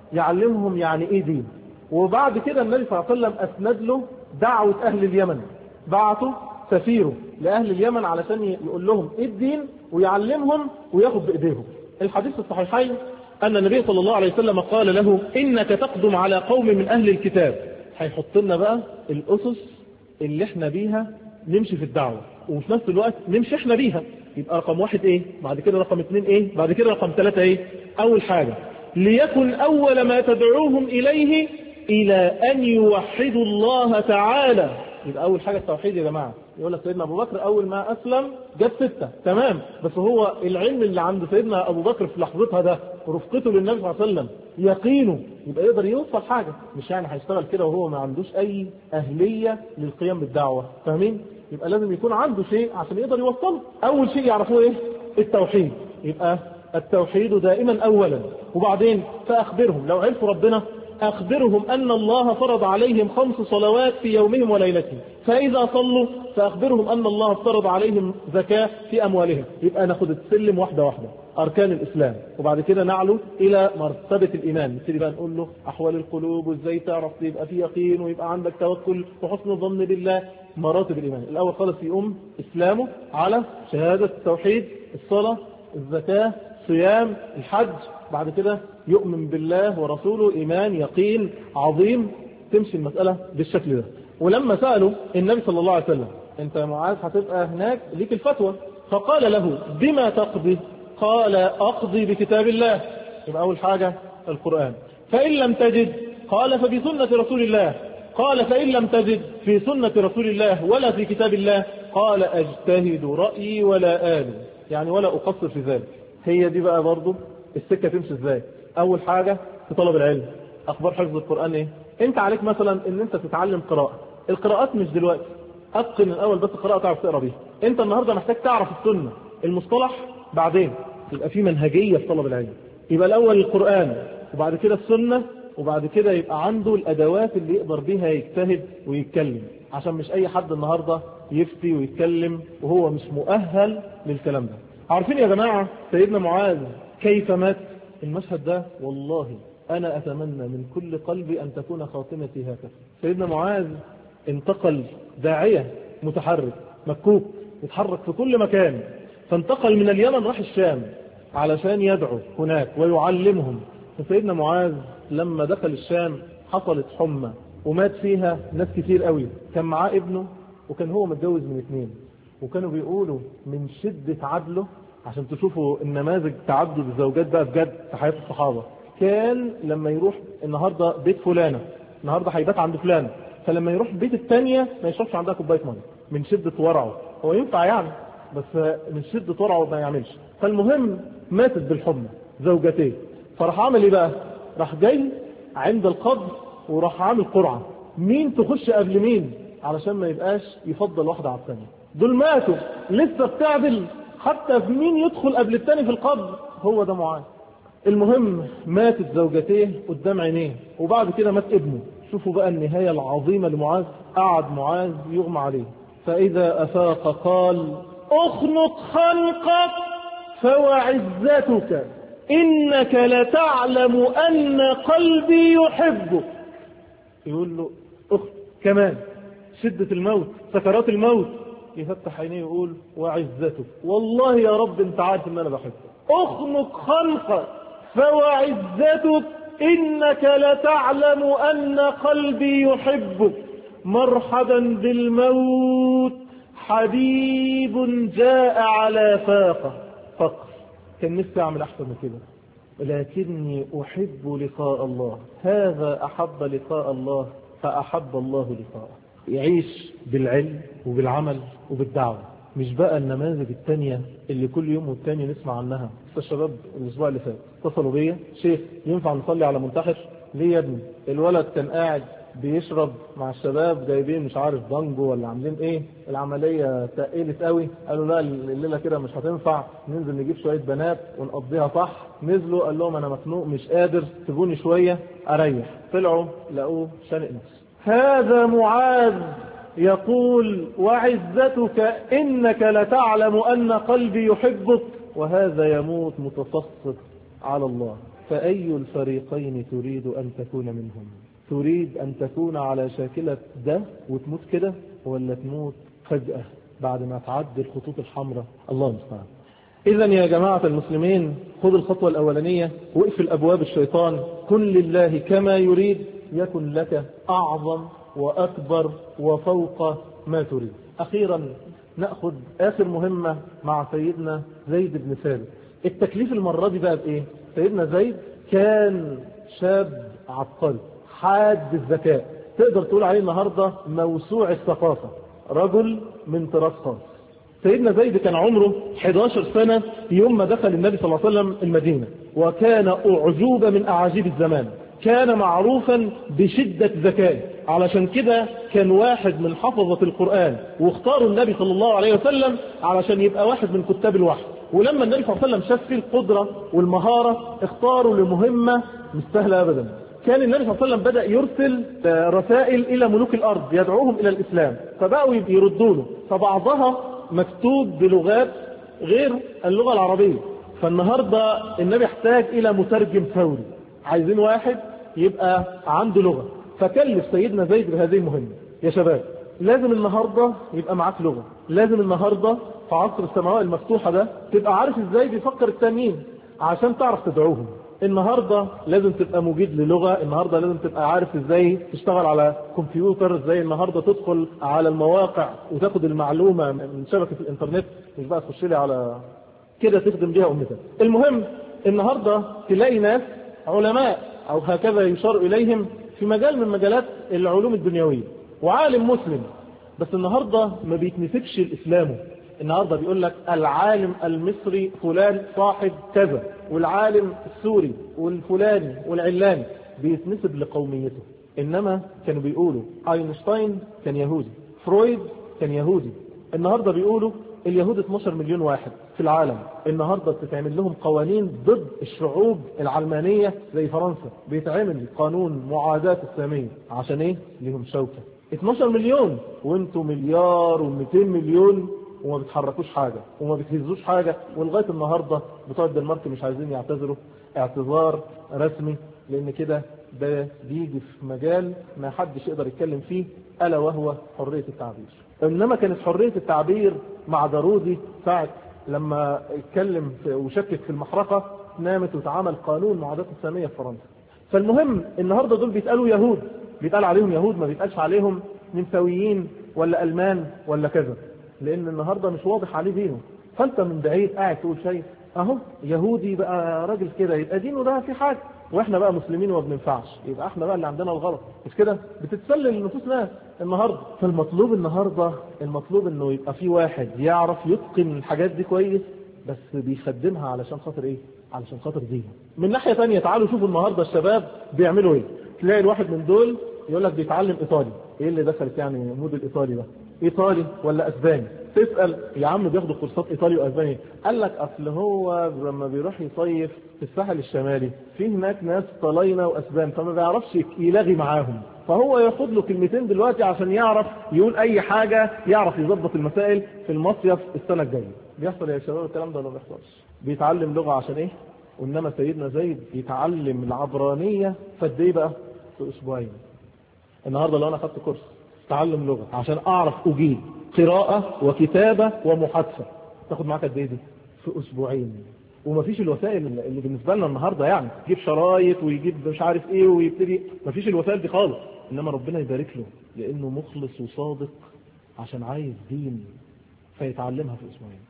يعلمهم يعني ايه دين. وبعد كده النبي صلى الله عليه وسلم أسند له دعوة أهل اليمن، بعته سفيره لأهل اليمن علشان يقول لهم ايه الدين ويعلمهم وياخد بإيديهم. الحديث في الصحيحين أن النبي صلى الله عليه وسلم قال له إنك تقدم على قوم من أهل الكتاب. هيحط لنا بقى الأسس اللي احنا بيها نمشي في الدعوة، وفي نفس الوقت نمشي احنا بيها. يبقى رقم 1 ايه، بعد كده رقم 2 ايه، بعد كده رقم 3 ايه. أول حاجة ليكن أول ما تدعوهم إليه إلى أن يوحدوا الله تعالى. يبقى أول حاجة التوحيد يا جماعة. يقول لك سيدنا أبو بكر أول ما أسلم جاب 6، تمام، بس هو العلم اللي عند سيدنا أبو بكر في لحظتها ده ورفقته للنبي صلى الله عليه وسلم يقينه، يبقى يقدر يوصل حاجة. مش يعني هيشتغل كده وهو ما عندوش أي أهلية للقيام بالدعوة، فاهمين؟ يبقى لازم يكون عنده شيء عشان يقدر يوصله. أول شيء يعرفوه إيه؟ التوحيد. يبقى التوحيد دائما أولا، وبعدين فأخبرهم لو عرفوا ربنا أخبرهم أن الله فرض عليهم 5 صلوات في يومهم وليلتهم، فإذا صلوا فأخبرهم أن الله فرض عليهم زكاة في أموالهم. يبقى ناخد السلم واحدة واحدة، أركان الإسلام، وبعد كده نعلو إلى مرتبة الإيمان. نبتدي بقى نقول له أحوال القلوب وإزاي تعرف يبقى في يقين ويبقى عندك توكل وحسن الظن بالله. مراتب الإيمان الأول خالص يقوم إسلامه على شهادة التوحيد، الصلاة، الزكاة، صيام، الحج. بعد كده يؤمن بالله ورسوله إيمان يقين عظيم. تمشي المسألة بالشكل ده. ولما سألوا النبي صلى الله عليه وسلم انت يا معاذ هتبقى هناك ليك الفتوى، فقال له بما تقضي؟ قال أقضي بكتاب الله. يبقى أول حاجة القرآن. فإن لم تجد قال فبسنة رسول الله. قال فإن لم تجد في سنة رسول الله ولا في كتاب الله قال أجتهد رأيي ولا آل، يعني ولا أقصر في ذلك. هي دي بقى برضو السكة تمشي ازاي. اول حاجة في طلب العلم، اخبار حفظ القرآن ايه. انت عليك مثلا ان انت تتعلم قراءة. القراءات مش دلوقتي، اتقن الاول بس القراءة تعرف تقرأ بيها. انت النهاردة محتاج تعرف السنة، المصطلح بعدين. يبقى في منهجية في طلب العلم. يبقى الاول القرآن وبعد كده السنة، وبعد كده يبقى عنده الادوات اللي يقدر بيها يجتهد ويتكلم، عشان مش اي حد النهاردة يفتي ويتكلم وهو مش مؤهل للكلام ده. عارفين يا جماعة سيدنا معاذ كيف مات؟ المشهد ده والله أنا أتمنى من كل قلبي أن تكون خاتمتي هكذا. سيدنا معاذ انتقل داعية متحرك مكوك يتحرك في كل مكان، فانتقل من اليمن راح الشام علشان يدعو هناك ويعلمهم. فسيدنا معاذ لما دخل الشام حصلت حمى ومات فيها ناس كتير قوي. كان معاه ابنه وكان هو متجوز من 2، وكانوا بيقولوا من شدة عدله، عشان تشوفوا النماذج تعدد الزوجات بقى بجد في حياة الصحابة. كان لما يروح النهاردة بيت فلانة، النهاردة هيبات عند فلانة، فلما يروح بيت التانية ما يشربش عندها كوباية ميه من شدة ورعه. هو ينفع يعني، بس من شدة ورعه ما يعملش. فالمهم ماتت بالحمى زوجتين. فراح عامل ايه بقى؟ راح جاي عند القبر وراح عامل قرعة، مين تخش قبل مين، علشان ما يبقاش يفضل واحدة على الثانية. دول ماتوا لسه بتعدل حتى في مين يدخل قبل الثاني في القبر. هو ده معاذ. المهم ماتت زوجتيه قدام عينيه، وبعد كده مات ابنه. شوفوا بقى النهاية العظيمة لمعاذ. قعد معاذ يغمى عليه، فإذا أفاق قال اخنق خنقك فوعزتك إنك لتعلم أن قلبي يحبك. يقول له اخنق كمان، شدة الموت، سكرات الموت. يفتح عينيه يقول وعزتك، والله يا رب انت عارف ان انا بحبك. اخنق خنقك فوعزتك إنك لتعلم أن قلبي يحبك. مرحبا بالموت حبيب جاء على فاقة. فقر كان نفسي أعمل أحسن من كده، لكني أحب لقاء الله. هذا أحب لقاء الله فأحب الله لقاءه. يعيش بالعلم وبالعمل وبالدعوة، مش بقى النماذج التانية اللي كل يوم والتاني نسمع عنها. الشباب الأسبوع اللي فات اتصلوا بيا، شيخ ينفع نصلي على منتحر؟ ليه يا ابني؟ الولد كان قاعد بيشرب مع الشباب، جايبين مش عارف بانجو ولا عاملين ايه، العملية تقلت قوي، قالوا لا الليلة كده مش هتنفع، ننزل نجيب شوية بنات ونقضيها صح. نزلوا قال لهم انا مخنوق مش قادر، سيبوني شوية اريح. طلعوا لقوه شانق نفسه. هذا معاذ يقول وعزتك إنك لتعلم أن قلبي يحبك، وهذا يموت متسخط على الله. فأي الفريقين تريد أن تكون منهم؟ تريد أن تكون على شاكلة ده وتموت كده، ولا تموت فجأة بعد ما تعدي الخطوط الحمراء؟ الله المستعان. إذا يا جماعة المسلمين، خذ الخطوة الأولانية واقفل أبواب الشيطان، كن لله كما يريد يكن لك أعظم وأكبر وفوق ما تريد. أخيرا نأخذ آخر مهمة مع سيدنا زيد بن ثابت. التكليف المرة دي بقى بإيه؟ سيدنا زيد كان شاب عبقري حاد الذكاء، تقدر تقول عليه النهاردة موسوع الثقافة، رجل من طراز خاص. سيدنا زيد كان عمره 11 سنة يوم ما دخل النبي صلى الله عليه وسلم المدينة، وكان أعجوبة من أعاجيب الزمان، كان معروفا بشدة ذكائه، علشان كده كان واحد من حفظة القرآن، واختاروا النبي صلى الله عليه وسلم علشان يبقى واحد من كتاب الوحي. ولما النبي صلى الله عليه وسلم شاف فيه القدرة والمهارة اختاروا لمهمة مش سهلة أبدا. كان النبي صلى الله عليه وسلم بدأ يرسل رسائل إلى ملوك الأرض يدعوهم إلى الإسلام، فبقوا يردوا له، فبعضها مكتوب بلغات غير اللغة العربية. فالنهاردة النبي احتاج إلى مترجم فوري، عايزين واحد يبقى عنده لغة، فكلف سيدنا زيد بهذه المهمة. يا شباب لازم النهاردة يبقى معاك لغة، لازم النهاردة في عصر السماوات المفتوحة ده تبقى عارف ازاي بيفكر التانيين عشان تعرف تدعوهم. النهاردة لازم تبقى مجيد للغة، النهاردة لازم تبقى عارف ازاي تشتغل على كمبيوتر، ازاي النهاردة تدخل على المواقع وتاخد المعلومة من شبكة الانترنت، مش بقى تخش لي على كده تخدم بيها امتك. المهم النهاردة تلاقي ناس علماء او هكذا يشار اليهم في مجال من مجالات العلوم الدنيوية، وعالم مسلم، بس النهاردة ما بيتنسبش الاسلام. النهاردة بيقول لك العالم المصري فلان صاحب كذا، والعالم السوري والفلاني والعلاني بيتنسب لقوميته. انما كانوا بيقولوا اينشتاين كان يهودي، فرويد كان يهودي. النهاردة بيقولوا اليهود 12 مليون واحد في العالم. النهاردة بتتعمل لهم قوانين ضد الشعوب العلمانية زي فرنسا، بيتعمل قانون معاداة السامية. عشان ايه؟ لهم شوكة. 12 مليون وانتوا مليار و200 مليون وما بتحركوش حاجة وما بتهزوش حاجة. ولغاية النهاردة بتوع الدنمارك مش عايزين يعتذروا اعتذار رسمي، لان كده ده بيجي في مجال ما حدش يقدر يتكلم فيه، ألا وهو حرية التعبير. انما كانت حرية التعبير مع دارودي ساعة لما اتكلم وشكك في المحرقة نامت وتعامل قانون معاداة السامية في فرنسا. فالمهم النهاردة دول بيتقالوا يهود، بيتقال عليهم يهود، ما بيتقالش عليهم نمساويين ولا ألمان ولا كذا، لان النهاردة مش واضح عليه دينه. فانت من بعيد قاعد تقول شايف اهو يهودي بقى راجل كده، يبقى دينه ده في حاجة، واحنا بقى مسلمين وما بننفعش، يبقى احنا بقى اللي عندنا الغلط. مش كده بتتسلل النفوس ناس النهاردة. فالمطلوب النهاردة المطلوب انه يبقى في واحد يعرف يتقن الحاجات دي كويس، بس بيخدمها علشان خاطر ايه؟ علشان خاطر دينه. من ناحية تانية تعالوا شوفوا النهاردة الشباب بيعملوا ايه. تلاقي الواحد من دول يقول لك بيتعلم ايطالي. ايه اللي دخلت يعني مود الايطالي ده؟ ايطالي ولا اسباني؟ تسأل يا عم بياخدوا كورسات ايطالي واسباني، قال لك اصل هو لما بيروح يصيف في الساحل الشمالي في هناك ناس طلاينة واسبان، فما بيعرفش يلاغي معاهم، فهو ياخد له كلمتين دلوقتي عشان يعرف يقول اي حاجة، يعرف يظبط المسائل في المصيف السنة الجاية. بيحصل يا شباب الكلام ده ولا ما بيحصلش؟ بيتعلم لغة عشان ايه؟ وانما سيدنا زيد يتعلم العبرانية فقد ايه بقى؟ في اسبوعين. النهاردة لو انا خدت كورس تعلم لغة عشان اعرف اجيب قراءة وكتابة ومحادثة، تاخد معاك قد ايه دي؟ في اسبوعين. ومفيش الوسائل اللي بالنسبة لنا النهاردة، يعني يجيب شرايط ويجيب مش عارف ايه ويبتدي، مفيش الوسائل دي خالص. انما ربنا يبارك له لانه مخلص وصادق عشان عايز دين، فيتعلمها في اسبوعين.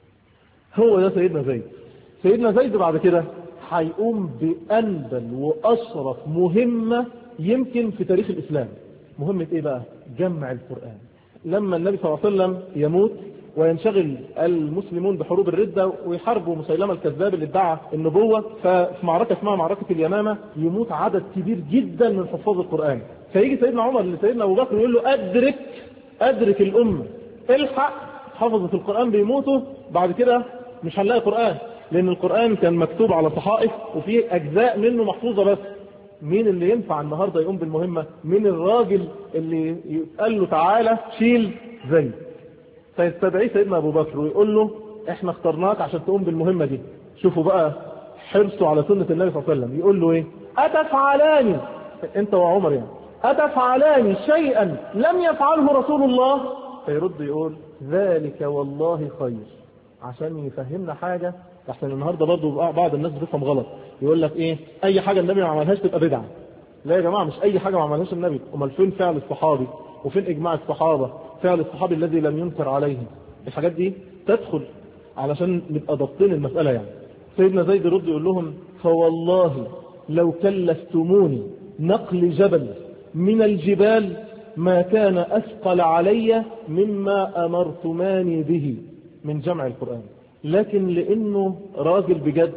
هو ده سيدنا زيد. سيدنا زيد بعد كده هيقوم بأنبل وأشرف مهمة يمكن في تاريخ الإسلام. مهمة ايه بقى؟ جمع القرآن. لما النبي صلى الله عليه وسلم يموت وينشغل المسلمون بحروب الردة ويحاربوا مسيلمة الكذاب اللي ادعى النبوة، ففي معركة اسمها معركة اليمامة يموت عدد كبير جدا من حفاظ القرآن. فيجي سيدنا عمر لسيدنا أبو بكر يقول له أدرك الأمة، الحق حفظة القرآن بيموتوا، بعد كده مش هنلاقي قرآن، لأن القرآن كان مكتوب على صحائف وفيه أجزاء منه محفوظة بس. مين اللي ينفع النهاردة يقوم بالمهمة؟ مين الراجل اللي يقال له تعالى شيل زي؟ فيستدعي سيدنا أبو بكر ويقول له احنا اخترناك عشان تقوم بالمهمة دي. شوفوا بقى حرصه على سنة النبي صلى الله عليه وسلم. يقول له ايه؟ أتفعلان، انت وعمر يعني، أتفعلان شيئا لم يفعله رسول الله؟ فيرد يقول ذلك والله خير، عشان يفهمنا حاجة. احسن النهاردة برضو بعض الناس بتفهم غلط، يقول لك ايه، اي حاجة النبي ما عملهاش تبقى بدعة. لا يا جماعة، مش اي حاجة ما عملهاش النبي. امال فين فعل الصحابي وفين اجماع الصحابة؟ فعل الصحابي الذي لم ينكر عليه. الحاجات دي تدخل علشان نبقى ضبطين المسألة يعني. سيدنا زيد يرد يقول لهم فوالله لو كلفتموني نقل جبل من الجبال ما كان أثقل علي مما أمرتماني به من جمع القرآن، لكن لأنه راجل بجد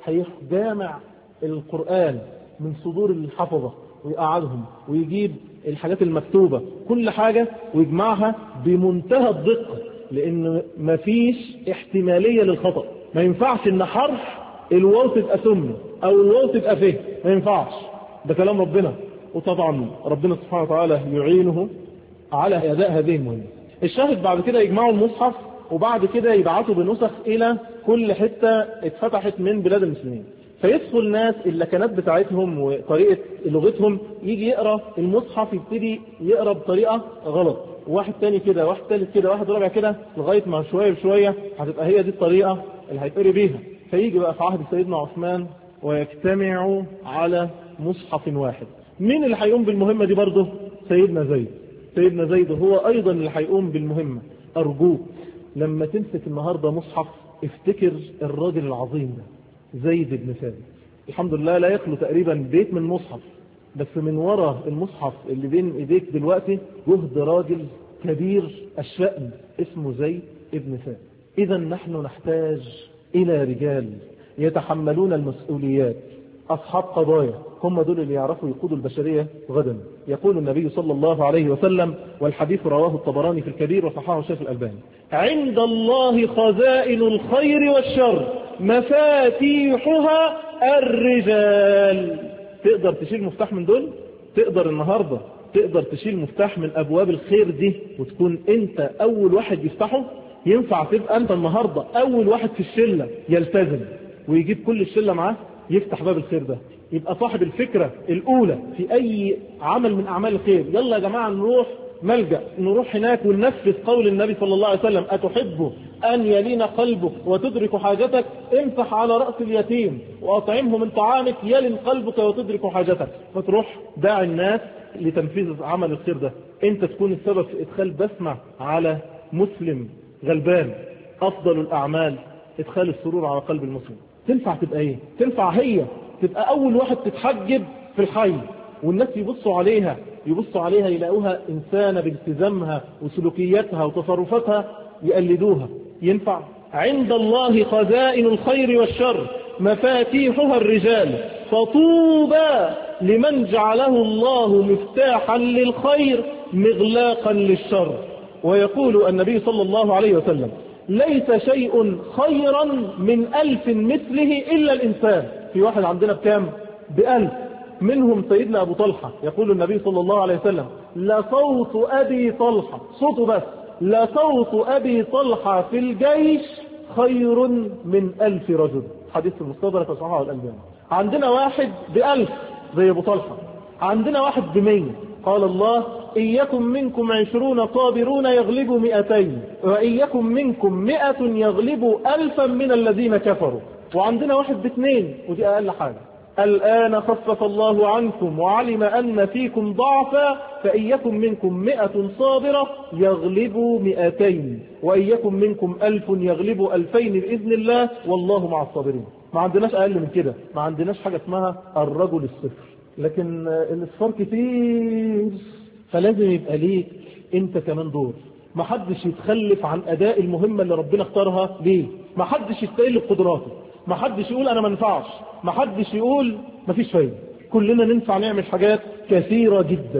هيجمع القرآن من صدور الحفظة ويقعدهم ويجيب الحاجات المكتوبة كل حاجة ويجمعها بمنتهى الدقة، لأن مفيش احتمالية للخطأ. ما ينفعش ان حرف الواو تبقى ثم او الواو تبقى فيه، ما ينفعش، ده كلام ربنا. وطبعا ربنا سبحانه وتعالى يعينه على أداء هذه المهمة. الشاهد بعد كده يجمعوا المصحف، وبعد كده يبعثوا بنسخ إلى كل حتة اتفتحت من بلاد المسلمين. فيدخل ناس اللكنات بتاعتهم وطريقة لغتهم، يجي يقرأ المصحف يبتدي يقرأ بطريقة غلط، واحد تاني كده، واحد تالت كده، واحد رابع كده، لغاية ما شوية بشوية هتبقى هي دي الطريقة اللي هيتقري بيها. فيجي بقى في عهد سيدنا عثمان ويجتمعوا على مصحف واحد. مين اللي هيقوم بالمهمة دي برضه؟ سيدنا زيد. سيدنا زيد هو أيضا اللي هيقوم بالمهمة. أرجوك لما تمسك النهاردة مصحف افتكر الراجل العظيم ده زيد بن ثابت. الحمد لله لا يخلو تقريبا بيت من مصحف، بس من وراء المصحف اللي بين ايديك دلوقتي جهد راجل كبير الشأن اسمه زيد بن ثابت. إذا نحن نحتاج إلى رجال يتحملون المسؤوليات، أصحاب قضايا، هم دول اللي يعرفوا يقودوا البشرية غدا. يقول النبي صلى الله عليه وسلم، والحديث رواه الطبراني في الكبير وصححه الشيخ الألباني: عند الله خزائن الخير والشر مفاتيحها الرجال. تقدر تشيل مفتاح من دول؟ تقدر النهاردة تقدر تشيل مفتاح من أبواب الخير دي وتكون أنت أول واحد يفتحه؟ ينفع تبقى أنت النهاردة أول واحد في الشلة يلتزم ويجيب كل الشلة معاه يفتح باب الخير ده، يبقى صاحب الفكرة الأولى في أي عمل من أعمال الخير؟ يلا يا جماعة نروح ملجأ، نروح هناك وننفذ قول النبي صلى الله عليه وسلم: أتحب أن يلين قلبك وتدرك حاجتك؟ امسح على رأس اليتيم وأطعمه من طعامك يلين قلبك وتدرك حاجتك. فتروح داعي الناس لتنفيذ عمل الخير ده، انت تكون السبب في إدخال بسمة على مسلم غلبان. أفضل الأعمال إدخال السرور على قلب المسلم. تنفع تبقى ايه؟ تنفع هي تبقى أول واحد تتحجب في الحي والناس يبصوا عليها يلاقوها إنسانة بالتزامها وسلوكياتها وتصرفاتها يقلدوها. ينفع؟ عند الله خزائن الخير والشر مفاتيحها الرجال فطوبى لمن جعله الله مفتاحا للخير مغلاقا للشر. ويقول النبي صلى الله عليه وسلم: ليس شيء خيرا من 1000 مثله إلا الإنسان. في واحد عندنا بكام؟ ب1000. منهم سيدنا أبو طلحة. يقول النبي صلى الله عليه وسلم: لصوت أبي طلحة، صوته بس، لصوت أبي طلحة في الجيش خير من 1000 رجل. حديث المستدرك وصححه الألباني. عندنا واحد ب1000 زي أبو طلحة، عندنا واحد ب100. قال الله: إن يكن منكم 20 صابرون يغلبوا 200 وإن يكن منكم 100 يغلبوا 1000 من الذين كفروا. وعندنا واحد ب2 ودي أقل حاجة: الآن خفف الله عنكم وعلم أن فيكم ضعفا فإن يكن منكم 100 صابرة يغلبوا 200 وإن يكن منكم 1000 يغلبوا 2000 بإذن الله والله مع الصابرين. ما عندناش أقل من كده، ما عندناش حاجة اسمها الرجل الصفر، لكن الإصفار كتير. فلازم يبقى ليك انت كمان دور. ما حدش يتخلف عن اداء المهمة اللي ربنا اختارها ليه. ما حدش يستقل بقدراته، ما حدش يقول انا ما نفعش، ما حدش يقول ما فيش فايدة. كلنا ننفع نعمل حاجات كثيرة جدا.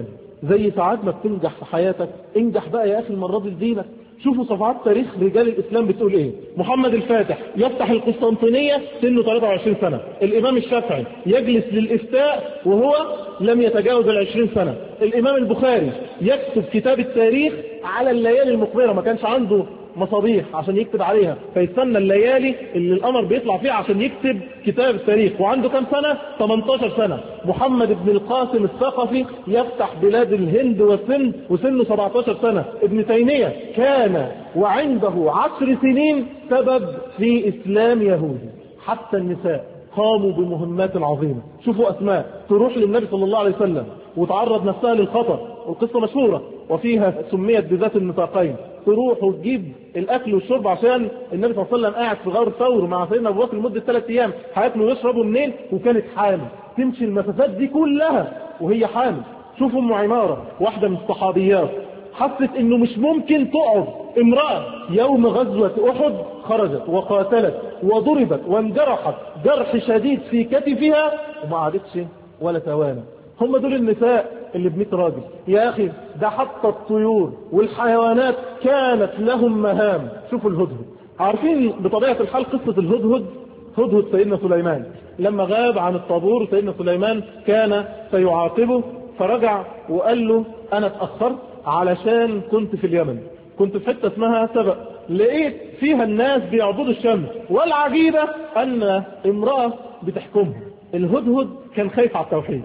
زي ساعات ما بتنجح في حياتك انجح بقى يا أخي المرة دي لدينك. شوفوا صفحات تاريخ رجال الإسلام بتقول إيه. محمد الفاتح يفتح القسطنطينية سنه 23 سنة. الإمام الشافعي يجلس للإفتاء وهو لم يتجاوز 20 سنة. الإمام البخاري يكتب كتاب التاريخ على الليالي المقمرة، ما كانش عنده مصابيح عشان يكتب عليها، فيستنى الليالي اللي القمر بيطلع فيها عشان يكتب كتاب التاريخ، وعنده كم سنة؟ 18 سنة. محمد بن القاسم الثقفي يفتح بلاد الهند والسند وسنه 17 سنة. ابن تيمية كان وعنده 10 سنين سبب في إسلام يهودي. حتى النساء قاموا بمهمات عظيمة. شوفوا أسماء تروح للنبي صلى الله عليه وسلم وتعرض نفسها للخطر، والقصة مشهورة وفيها سميت بذات النطاقين. تروح وتجيب الأكل والشرب عشان النبي صلى الله عليه وسلم قاعد في غار ثور مع سيدنا أبو بكر لمدة 3 أيام، هياكلوا ويشربوا منين؟ وكانت حامل، تمشي المسافات دي كلها وهي حامل. شوفوا أم عمارة واحدة من الصحابيات حست انه مش ممكن تقعد امرأة يوم غزوة احد خرجت وقاتلت وضربت وانجرحت جرح شديد في كتفها وما عادتش ولا ثواني. هم دول النساء اللي ب100 راجل يا اخي. ده حتى الطيور والحيوانات كانت لهم مهام. شوفوا الهدهد، عارفين بطبيعة الحال قصة الهدهد؟ هدهد سيدنا سليمان لما غاب عن الطابور سيدنا سليمان كان سيعاقبه، فرجع وقال له انا اتأخرت علشان كنت في اليمن، كنت في حتة اسمها سبأ، لقيت فيها الناس بيعبدوا الشمس، والعجيبة ان امرأة بتحكمهم. الهدهد كان خايف على التوحيد،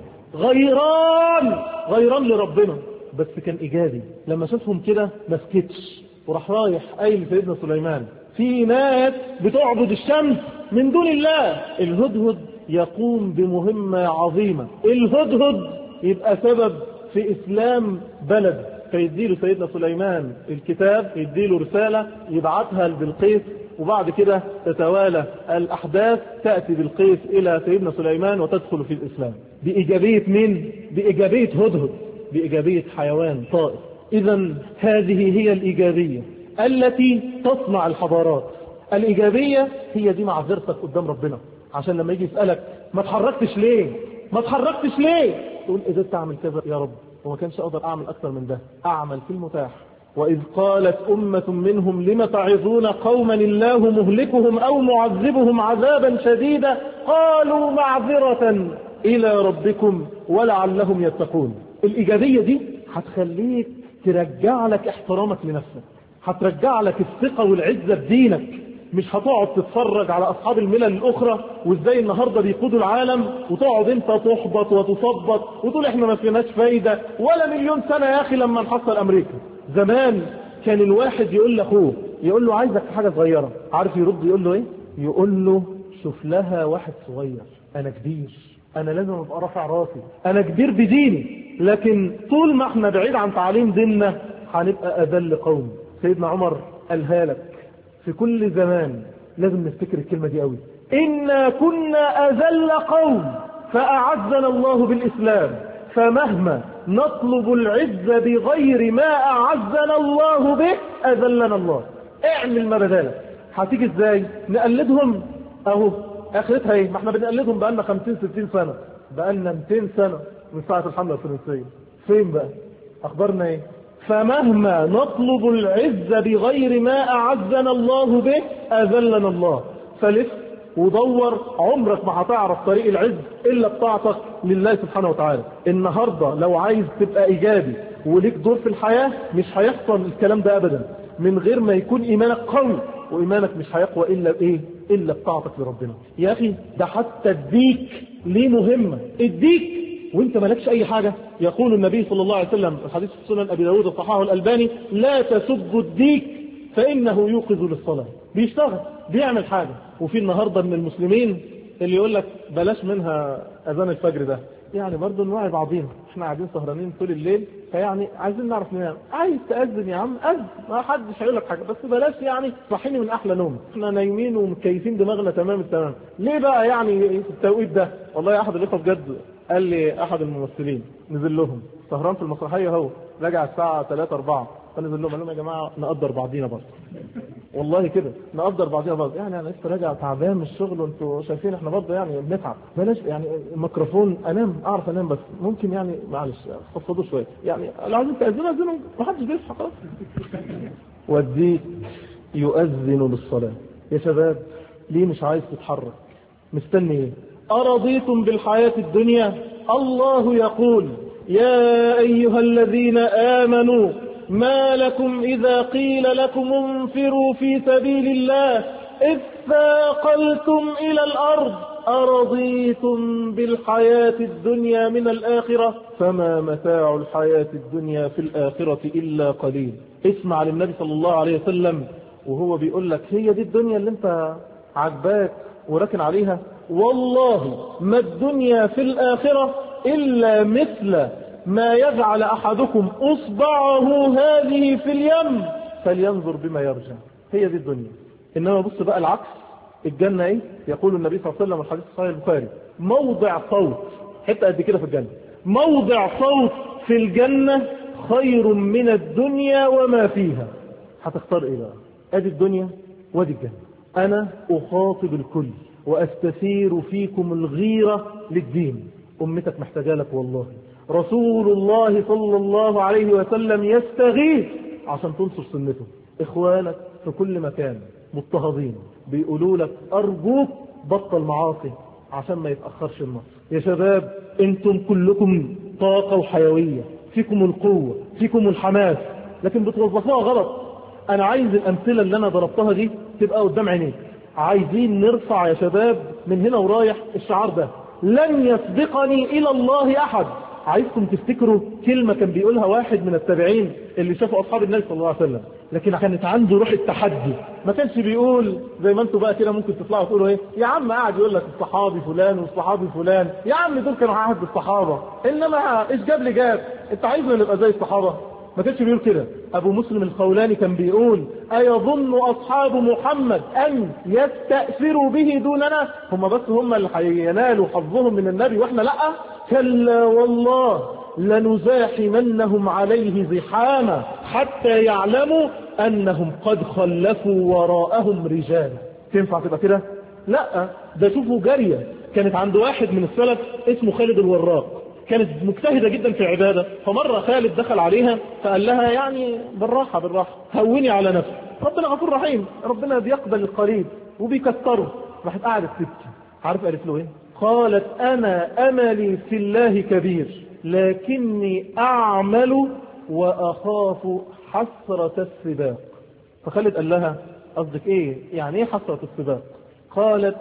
غيران لربنا، بس كان ايجابي. لما شافهم كده ما سكتش وراح رايح قايل سيدنا سليمان في ناس بتعبد الشمس من دون الله. الهدهد يقوم بمهمة عظيمة. الهدهد يبقى سبب في اسلام بلد، فيديله سيدنا سليمان الكتاب، يديله رسالة يبعثها لبلقيس، وبعد كده تتوالى الأحداث، تأتي بلقيس إلى سيدنا سليمان وتدخل في الإسلام. بإيجابية مين؟ بإيجابية هدهد، بإيجابية حيوان طائر. إذا هذه هي الإيجابية التي تصنع الحضارات. الإيجابية هي دي معذرتك قدام ربنا، عشان لما يجي يسألك ما تحركتش ليه؟ ما تحركتش ليه؟ تقول قدرت أعمل كذا يا رب، وما كانش أقدر أعمل أكثر من ده، أعمل في المتاح. وإذ قالت أمة منهم لم تعظون قوما الله مهلكهم أو معذبهم عذابا شديدا قالوا معذرة إلى ربكم ولعلهم يتقون. الإيجابية دي هتخليك ترجع لك احترامك لنفسك، هترجع لك الثقة والعزة بدينك. مش هتقعد تتفرج على أصحاب الملل الأخرى وإزاي النهاردة بيقودوا العالم وتقعد انت تحبط وتصبط وتقول احنا ما فيناش فايدة ولا مليون سنة يا أخي لما نحصل أمريكا. زمان كان الواحد يقول لأخوه، يقول له عايزك في حاجة صغيرة، عارف يرد يقول له ايه؟ يقول له شوف لها واحد صغير، أنا كبير، أنا لازم أبقى رافع راسي، أنا كبير بديني، لكن طول ما احنا بعيد عن تعليم ديننا هنبقى أذل قوم. سيدنا عمر قالها لك في كل زمان، لازم نفتكر الكلمة دي قوي. إنا كنا أذل قوم فأعزنا الله بالإسلام، فمهما نطلب العزة بغير ما أعزنا الله به أذلنا الله. اعمل ما بدالك. هتيجي ازاي؟ نقلدهم اهو، اخرتها ايه؟ ما احنا بنقلدهم بقالنا 50-60 سنة، بقالنا 200 سنة من ساعة الحملة الفرنسية. فين بقى اخبارنا ايه؟ فمهما نطلب العزة بغير ما أعزنا الله به أذلنا الله. فلف ودور، عمرك ما هتعرف طريق العز إلا بطاعتك لله سبحانه وتعالى. النهاردة لو عايز تبقى إيجابي وليك دور في الحياة، مش هيحصل الكلام ده أبدا من غير ما يكون إيمانك قوي، وإيمانك مش هيقوى إلا بإيه؟ إلا بطاعتك لربنا. يا أخي ده حتى الديك ليه مهمة. الديك وانت مالكش اي حاجة. يقول النبي صلى الله عليه وسلم الحديث في سنن ابي داود وصححه الالباني: لا تسبوا الديك فانه يوقظ للصلاة. بيشتغل، بيعمل حاجة. وفي النهاردة من المسلمين اللي يقول لك بلاش منها اذان الفجر ده، يعني برضه نوعي بعضينا، احنا قاعدين سهرانين طول الليل، فيعني عايزين نعرف ننام. عايز تأذن يا عم أذن، ما حدش هيقول لك حاجة، بس بلاش يعني صحيني من احلى نوم، احنا نايمين ومكيفين دماغنا تمام التمام. ليه بقى يعني في التوقيت ده؟ والله احد الاخوه بجد قال لي احد الممثلين نزل لهم سهران في المسرحيه، هو رجع الساعه 3-4، فنزل لهم قال لهم يا جماعه نقدر بعضينا برضه. والله كده نقدر بعضنا بعض. يعني انا لسه راجع تعبان من الشغل وانتوا شايفين احنا برضه يعني بنتعب، بلاش يعني الميكروفون انام، اعرف انام، بس ممكن يعني معلش خفضوا شويه، يعني لو عايزين تاذنوا اذنوا، ما حدش بيصحى خلاص. وديك يؤذن للصلاه. يا شباب ليه مش عايز تتحرك؟ مستني ايه؟ أرضيتم بالحياة الدنيا؟ الله يقول يا أيها الذين آمنوا ما لكم إذا قيل لكم انفروا في سبيل الله إذ ثاقلتم إلى الأرض أرضيتم بالحياة الدنيا من الآخرة فما متاع الحياة الدنيا في الآخرة إلا قليل. اسمع للنبي صلى الله عليه وسلم وهو بيقول لك هي دي الدنيا اللي انت عجباك وراكن عليها؟ والله ما الدنيا في الآخرة إلا مثل ما يجعل أحدكم أصبعه هذه في اليم فلينظر بما يرجع. هي دي الدنيا. إنما بص بقى العكس، الجنة ايه؟ يقول النبي صلى الله عليه وسلم الحديث الصحيح البخاري موضع صوت، حتى قد كده في الجنة، موضع صوت في الجنة خير من الدنيا وما فيها. هتختار ايه بقى؟ ادي الدنيا وادي الجنة. انا اخاطب الكل واستثير فيكم الغيرة للدين. امتك محتاجة لك والله. رسول الله صلى الله عليه وسلم يستغيث عشان تنصر سنته. اخوانك في كل مكان مضطهدين بيقولوا لك ارجوك بطل معاصي عشان ما يتأخرش النصر. يا شباب انتم كلكم طاقة وحيوية، فيكم القوة، فيكم الحماس، لكن بتوظفوها غلط. انا عايز الامثلة اللي انا ضربتها دي تبقى قدام عينيك. عايزين نرفع يا شباب من هنا ورايح الشعار ده، لن يسبقني الى الله احد. عايزكم تفتكروا كلمة كان بيقولها واحد من التابعين اللي شافوا اصحاب النبي صلى الله عليه وسلم، لكن كانت عنده روح التحدي. ما كانش بيقول زي ما انتوا بقى كده ممكن تطلعوا تقولوا ايه يا عم، قاعد يقول لك الصحابي فلان والصحابي فلان، يا عم دول كانوا عهد الصحابة، انما ايش جاب لي جاب، انت عايزنا نبقى زي الصحابة؟ ما كانش بيقول كده. ابو مسلم الخولاني كان بيقول ايظن اصحاب محمد ان يستأثروا به دوننا؟ هم بس هم اللي هينالوا حظهم من النبي واحنا لا؟ كلا والله لنزاحمنهم عليه زحاما حتى يعلموا انهم قد خلفوا وراءهم رجالا. تنفع تبقى كده؟ لا، ده شوفوا جارية كانت عند واحد من السلف اسمه خالد الوراق، كانت مجتهدة جدا في العبادة. فمرة خالد دخل عليها فقال لها يعني بالراحة بالراحة هوني على نفسك، ربنا غفور رحيم، ربنا بيقبل القليل وبيكثره. راحت قاعدة تبكي. عارف قالت له ايه؟ قالت انا املي في الله كبير لكني اعمل واخاف حسرة السباق. فخالد قال لها قصدك ايه؟ يعني ايه حسرة السباق؟ قالت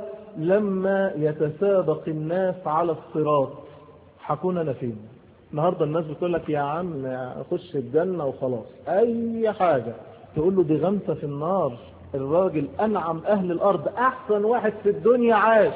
لما يتسابق الناس على الصراط حكون انا فين؟ النهاردة الناس بتقول لك يا عم خش الجنة وخلاص، اي حاجة تقول له دي غمسة في النار. الراجل انعم اهل الارض، احسن واحد في الدنيا عاش،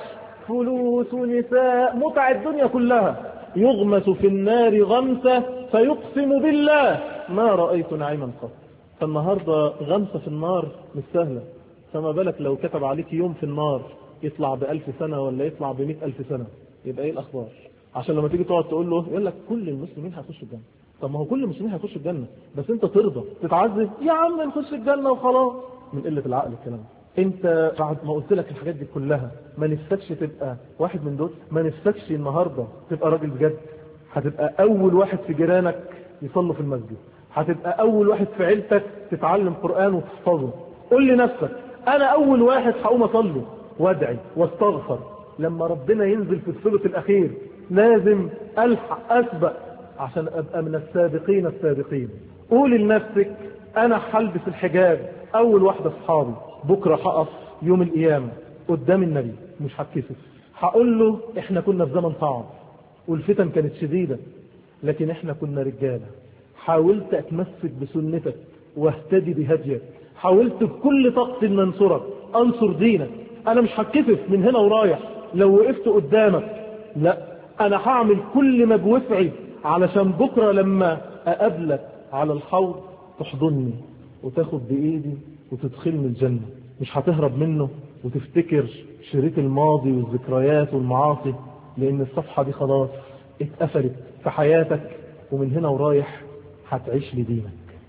فلوس ونساء، متع الدنيا كلها، يغمس في النار غمسة فيقسم بالله ما رأيت نعيما قط. فالنهاردة غمسة في النار مش سهلة، فما بالك لو كتب عليك يوم في النار يطلع ب1000 سنة ولا يطلع ب100,000 سنة، يبقى ايه الاخبار؟ عشان لما تيجي تقعد تقول له يقول لك كل المسلمين هيخشوا الجنة. طب ما هو كل المسلمين هيخشوا الجنة، بس انت ترضى تتعذب؟ يا عم نخش الجنة وخلاص. من قلة العقل الكلام. انت بعد ما قلت لك الحاجات دي كلها ما نفسكش تبقى واحد من دول؟ ما نفسكش النهاردة تبقى راجل بجد؟ هتبقى اول واحد في جيرانك يصلوا في المسجد، هتبقى اول واحد في عيلتك تتعلم قرآن وتحفظه. قول لنفسك انا اول واحد هقوم اصلي وادعي واستغفر. لما ربنا ينزل في الثلث الاخير لازم الحق اسبق عشان ابقى من السابقين السابقين. قول لنفسك انا هلبس الحجاب اول واحدة اصحابي، بكرة هقف يوم القيامة قدام النبي مش هتكسف، هقول له احنا كنا في زمن صعب والفتن كانت شديدة لكن احنا كنا رجالة، حاولت اتمسك بسنتك واهتدي بهديك، حاولت بكل طاقتي ان انصرك، انصر دينك. انا مش هتكسف من هنا ورايح لو وقفت قدامك، لا انا هعمل كل ما بوسعي علشان بكرة لما اقابلك على الحوض تحضني وتاخد بايدي وتدخلني الجنة. مش هتهرب منه وتفتكر شريط الماضي والذكريات والمعاصي، لان الصفحة دي خلاص اتقفلت في حياتك، ومن هنا ورايح هتعيش لدينك.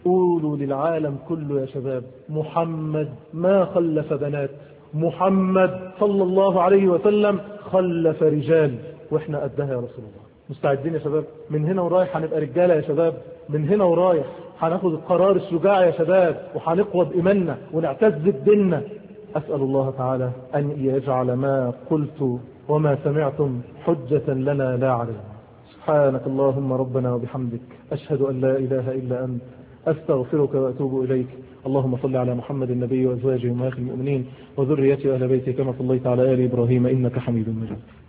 قولوا للعالم كله يا شباب، محمد ما خلف بنات، محمد صلى الله عليه وسلم خلف رجال، واحنا قدها يا رسول الله. مستعدين يا شباب؟ من هنا ورايح هنبقى رجالة يا شباب، من هنا ورايح هناخد القرار الشجاع يا شباب، وهنقوى بإيماننا ونعتز بديننا. أسأل الله تعالى أن يجعل ما قلت وما سمعتم حجة لنا لا علينا. سبحانك اللهم ربنا وبحمدك، أشهد أن لا إله إلا أنت، أستغفرك وأتوب إليك. اللهم صل على محمد النبي وأزواجه وأمهات المؤمنين وذريته وأهل بيته كما صليت على آل إبراهيم إنك حميد مجيد.